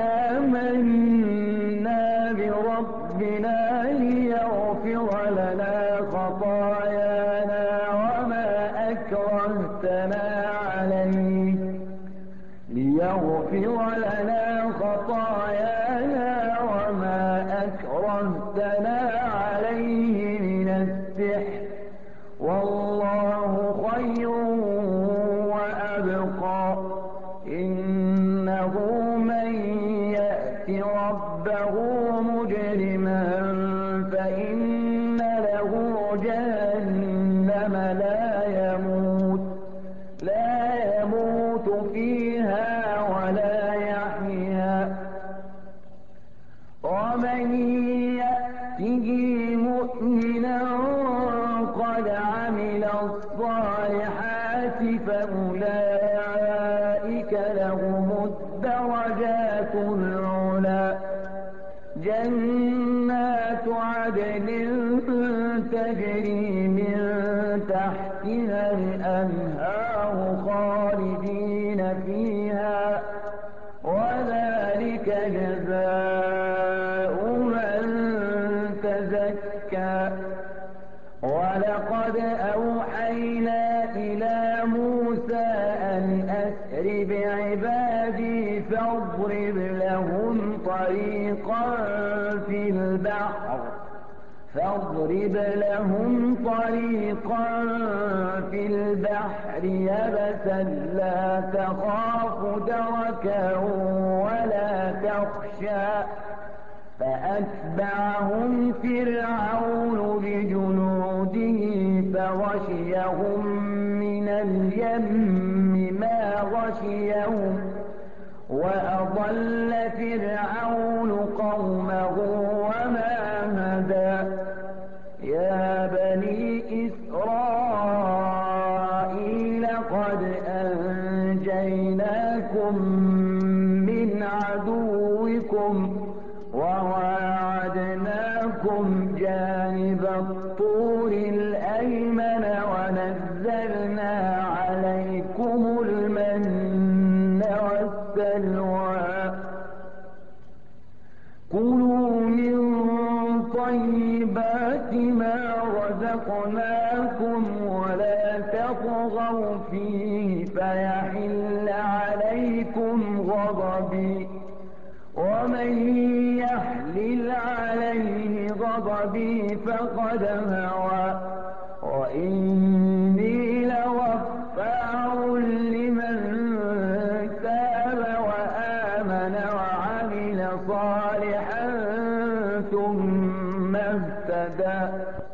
آمنا بربنا ليغفر لنا خطايانا وما أكرهتنا عليه ليغفر لنا خطايانا وما أكرهتنا عليه من السحر والله خير وأبقى إنه من يأت ربه مجرما فإن له جهنم لا يموت لا يموت فيها ولا يحيا ومن يأته مؤمنا قد عمل الصالحات فأولئك لهم الدرجات العلى جنات عدن تجري من تحتها الأنهار خالدين أسر بعبادي فاضرب لهم طريقا في البحر فاضرب لهم طريقا في البحر يبسا لا تخاف دركا ولا تخشى فأتبعهم فرعون بجنوده فغشيهم من اليم ما غشيهم وأضل فرعون قومه وما هدى يا بني إسرائيل قد أنجيناكم من عدوكم وواعدناكم جانب الطور الأيمن ونزلنا عليكم المن والسلوى كلوا من طيبات ما رزقناكم ولا تطغوا فيه فيحل عليكم غضبي ومن يحلل عليه غضبي فقد هوى وإني لغفار لمن تاب وآمن وعمل صالحا ثم اهتدى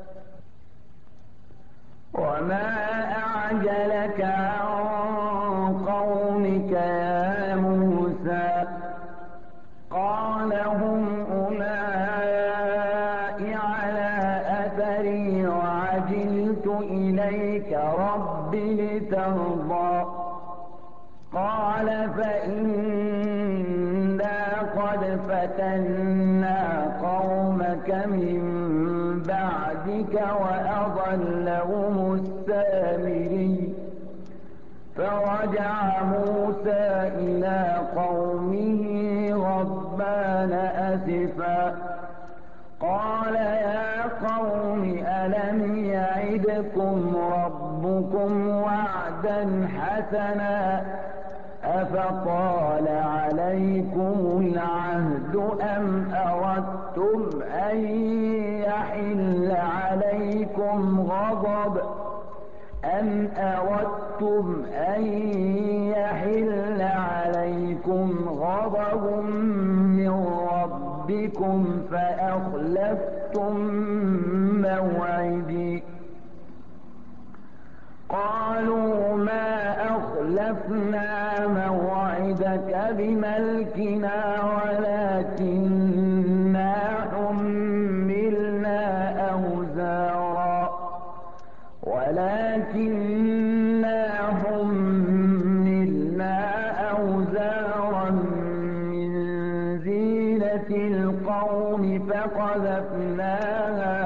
وما أعجلك عن قومك يا موسى قال هم أولئك على أثري وعجلت إليك رب لترضى قال فإنا قد فتنا قومك من بعدك وأضلهم السامري فرجع موسى إلى قومه غضبان أسفا قال يا قوم ألم يعدكم ربكم وعدا حسنا أفطال عليكم العهد أم أردتم أن يحل عليكم غضب أم أردتم أن يحل عليكم غضب من ربكم فأخلفتم موعدي قالوا ما أخلفنا موعدك بملكنا ولكننا حملنا أوزارا ولكننا حملنا أوزارا من زينة القوم فقذفناها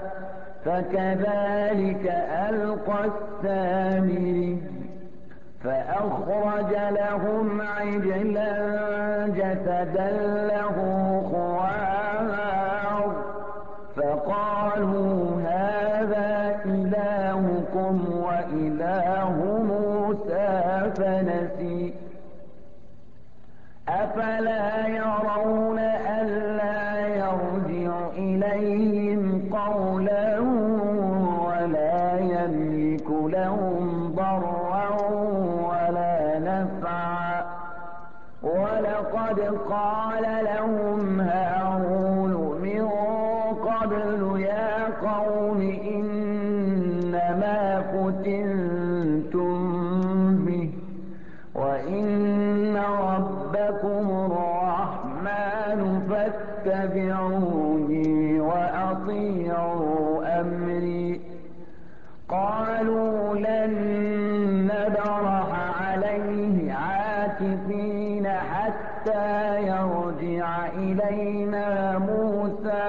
فكذلك ألقى السامري فأخرج لهم عجلا جسدا له خوار فقالوا هذا إلهكم وإله موسى فنسي أفلا يرون ألا يرجع إليهم قولا ولا يملك لهم ضرا ولا نفعا ولقد قال لهم هارون من قبل يا قوم إنما فتنتم به وإن ربكم الرحمن فاتبعوني وأطيعوا أمري قالوا لن نبرح عليه عاكفين حتى يرجع إلينا موسى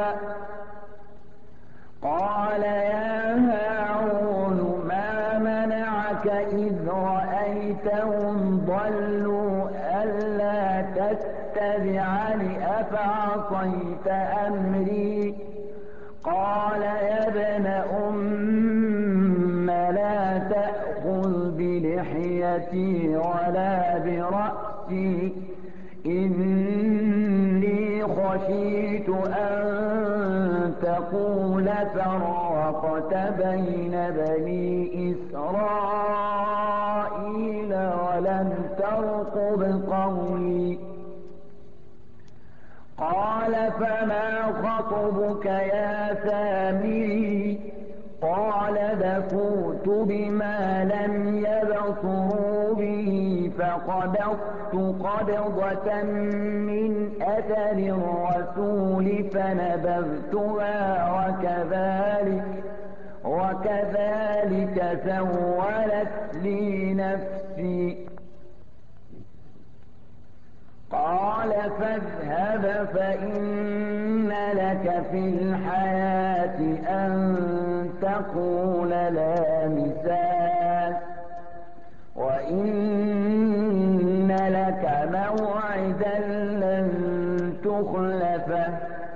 قال يا هارون ما منعك إذ رأيتهم ضلوا ألا تتبعني أفعصيت أمري قال يا ابن أم لا تأخذ بلحيتي بلحيتي ولا برأسي، إني خشيت أن تقول فرقت بين بني إسرائيل ولم ترقب قولي. قال فما خطبك يا سامري؟ قال بثوت بما لم يبصروا به فقبضت قبضة من أثر الرسول فنبذتها وكذلك وكذلك سولت لي نفسي. قال فاذهب فإن لك في الحياة أن تقول لا مساس، وإن لك موعدا لن تخلفه،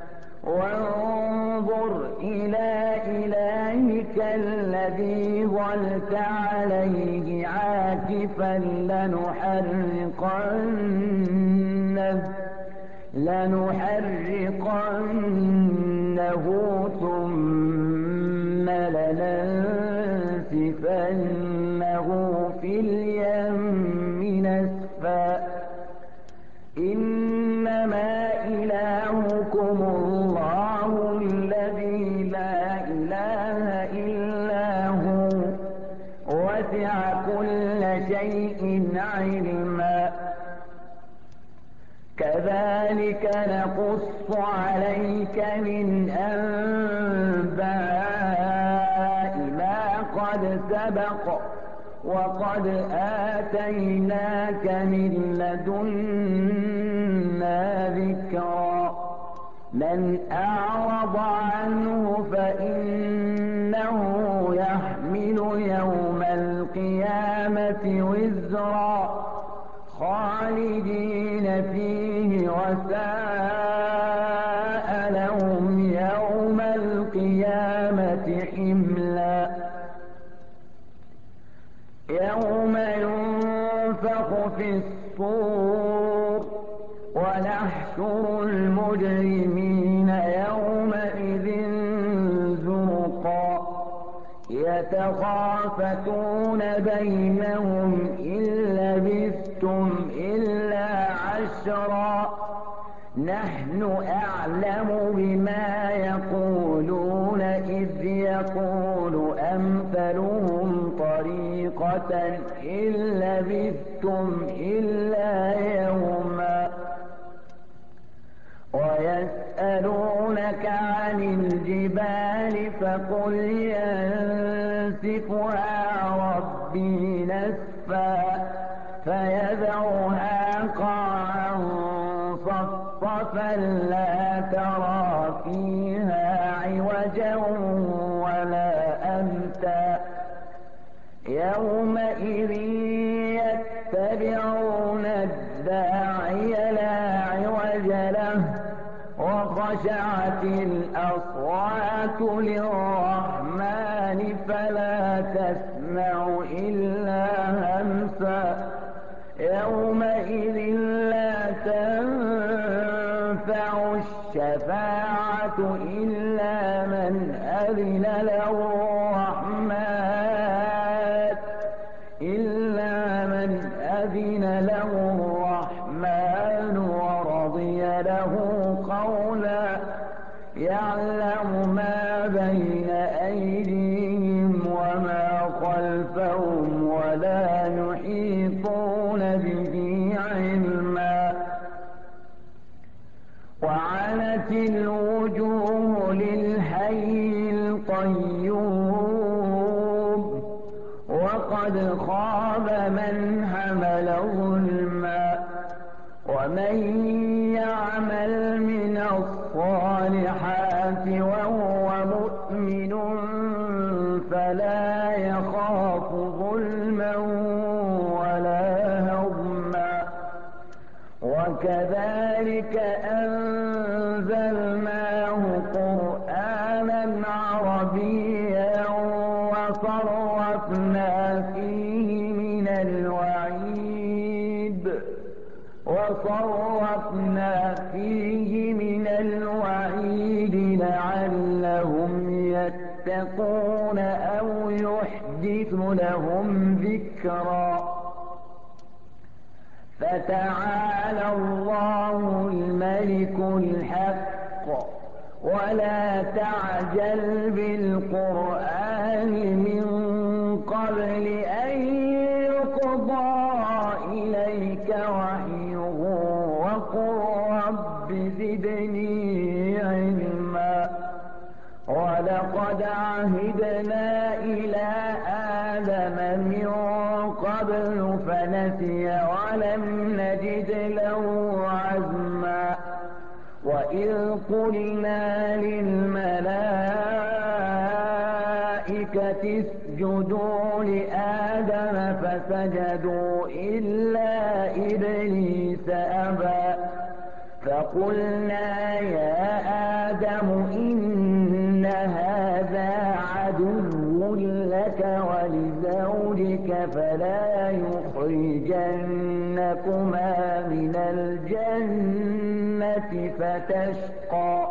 وانظر إلى إلهك الذي ظلت عليه عاكفا لنحرقنه لنحرقنه ثم لننسفنه في اليم نسفا. إنما إلهكم الله الذي لا إله إلا هو وسع كل شيء علما. كذلك نقص عليك من أنباء ما قد سبق وقد آتيناك من لدنا ذكرا. من أعرض عنه فإنه يحمل يوم القيامة وزرا خالدين فيه وساء لهم يوم القيامة حملا. يوم ينفخ في الصور ونحشر المجرمين يومئذ زرقا يتخافتون بينهم إن لبثتم إلا عشرا نحن أعلم بما يقولون إذ يقول أمثلهم طريقة إن لبثتم إلا يوما. ويسألونك عن الجبال فقل ينسفها ربي نسفا فيذرها قاعا صفصفا لا ترى فيها عوجا ولا أمتا. يومئذ يتبعون الداعي لا عوج له وخشعت الأصوات للرحمن فلا تسمع إلا همسا. يومئذ لا تنفع الشفاعة إلا من أذن له الرحمن إلا من أذن له الرحمن ورضي له قولا. يعلم ما بين أيديهم وما خلفهم ولا يحيطون به علما. وعنت الوجوه للحي القيوم وقد خاب من حمل ظلما. ومن يعمل من الصالحات وهو مؤمن فلا يخاف ظلما ولا هضما. وكذلك أنزلناه قرآنا عربيا وصرفنا فيه من الوعيد وصرفنا فيه من الوعيد لعلهم يتقون أو يحدث لهم ذكرا. فتعالى الله الملك الحق ولا تعجل بالقرآن من قبل أن يقضى إليك وحيه وقل رب زدني علما. ولقد عهدنا إلى آدم من قبل فنسي ولم نجد له عزما. وإذ قلنا للملائكة اسجدوا لآدم فسجدوا إلا إبليس أبى. فقلنا يا آدم إن هذا عدو لك ولزوجك فلا يخرجنكما من الجنة فتشقى.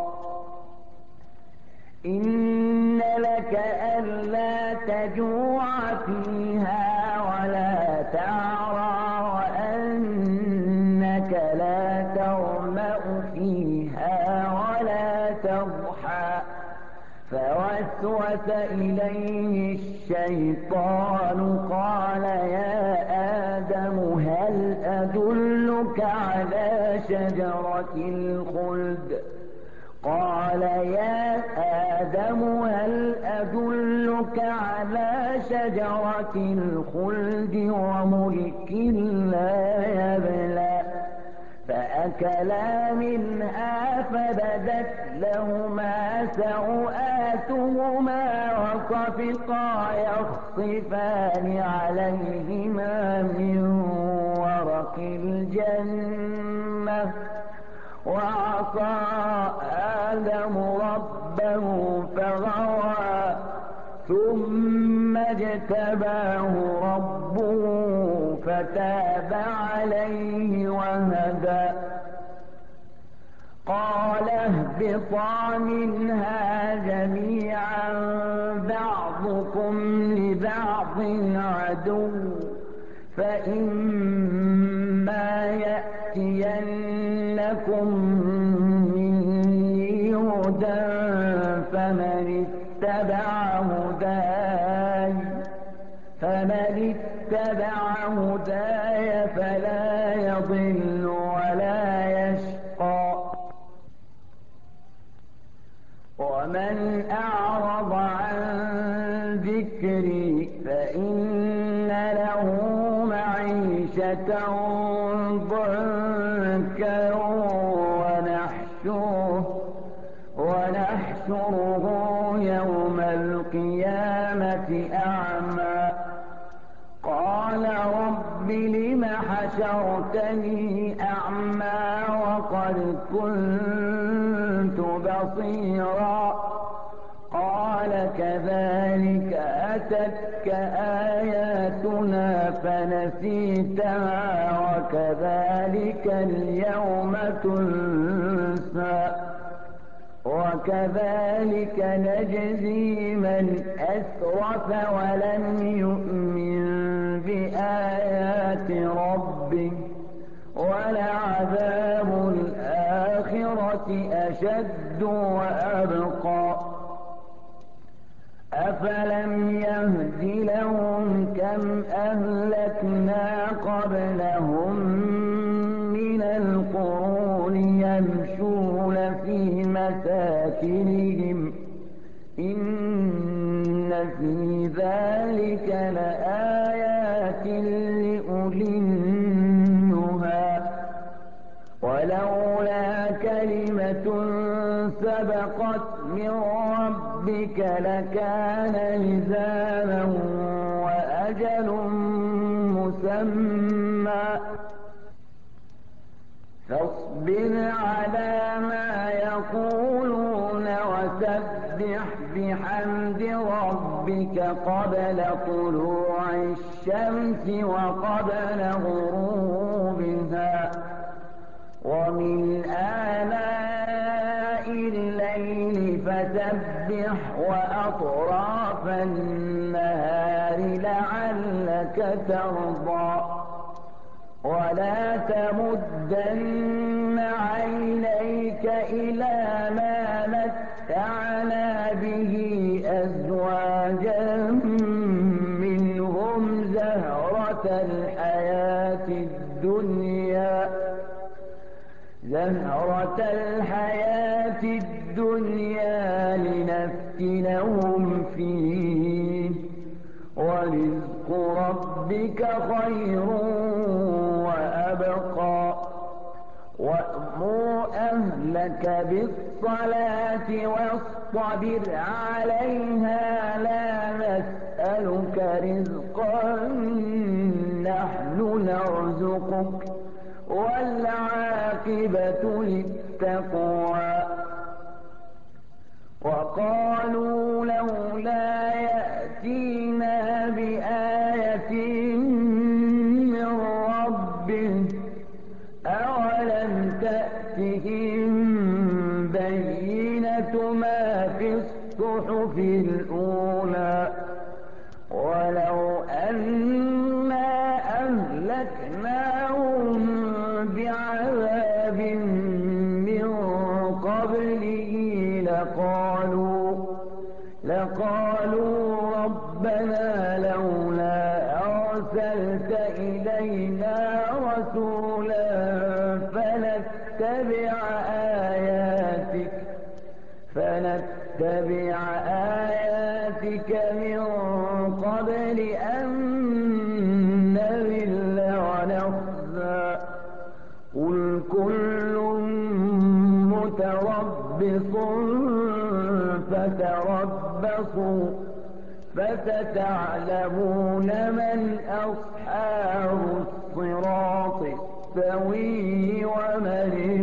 إن لك ألا تجوع فيها ولا تعرى وأنك لا تظمأ فيها ولا تضحى. فوسوس إليه الشيطان قال يا آدم هل أدلك على شجرة الخلد قال يا آدم هل أدلك على شجرة الخلد وملك لا يبلى. فأكلا منها فبدت لهما سوآتهما وطفقا يخصفان عليهما من ورق الجنة. وعصى آدم ربه فغوى ثم اجتباه ربه فتاب عليه وهدى. قال اهبطا منها جميعا بعضكم لبعض عدو فإما يأتينكم مني هدى فمن اتبع هداي فمن اتبع هداي فلا يضل ولا يشقى. ومن أعرض عن ذكري فإن له معيشة ضنكا ونحشره ونحشره يوم القيامة أعمى. قال رب لم حشرتني أعمى وقد كنت بصيرا. قال كذلك أتتك آياتنا فنسيتها وكذلك اليوم تنسى. وكذلك نجزي من أسرف ولم يؤمن بآيات ربه ولعذاب الآخرة أشد وأبقى. أفلم يهد لهم كم أهلكنا قبلهم من القرون يمشون في مساكنهم إن في ذلك لآيات لأولي النهى. ولولا كلمة سبقت من ربك لكان لزاما وأجل مسمى. فاصبر على ما يقولون وسبح بحمد ربك قبل طلوع الشمس وقبل غروبها النهار لعلك ترضى ولا تمدن عينيك إلى ما متعنا به أزواجا منهم زهرة الحياة الدنيا زهرة الحياة الدنيا لنفتنهم فيه ورزق ربك خير وأبقى وأمر أهلك بالصلاة واصطبر عليها لا نسألك رزقا نحن نرزقك والعاقبة للتقوى وقالوا لولا يأتينا بآية من ربه أولم تأتهم بينة ما في الصحف الأولى ولو أنا أهلكناهم بعذاب من قبله لقالوا لقالوا ربنا لولا أرسلت إلينا رسولا فنتبع آياتك فنتبع آياتك من قبل أن نذل ونخزى قل كل متربص فتربصوا فستعلمون من أصحاب الصراط السوي ومن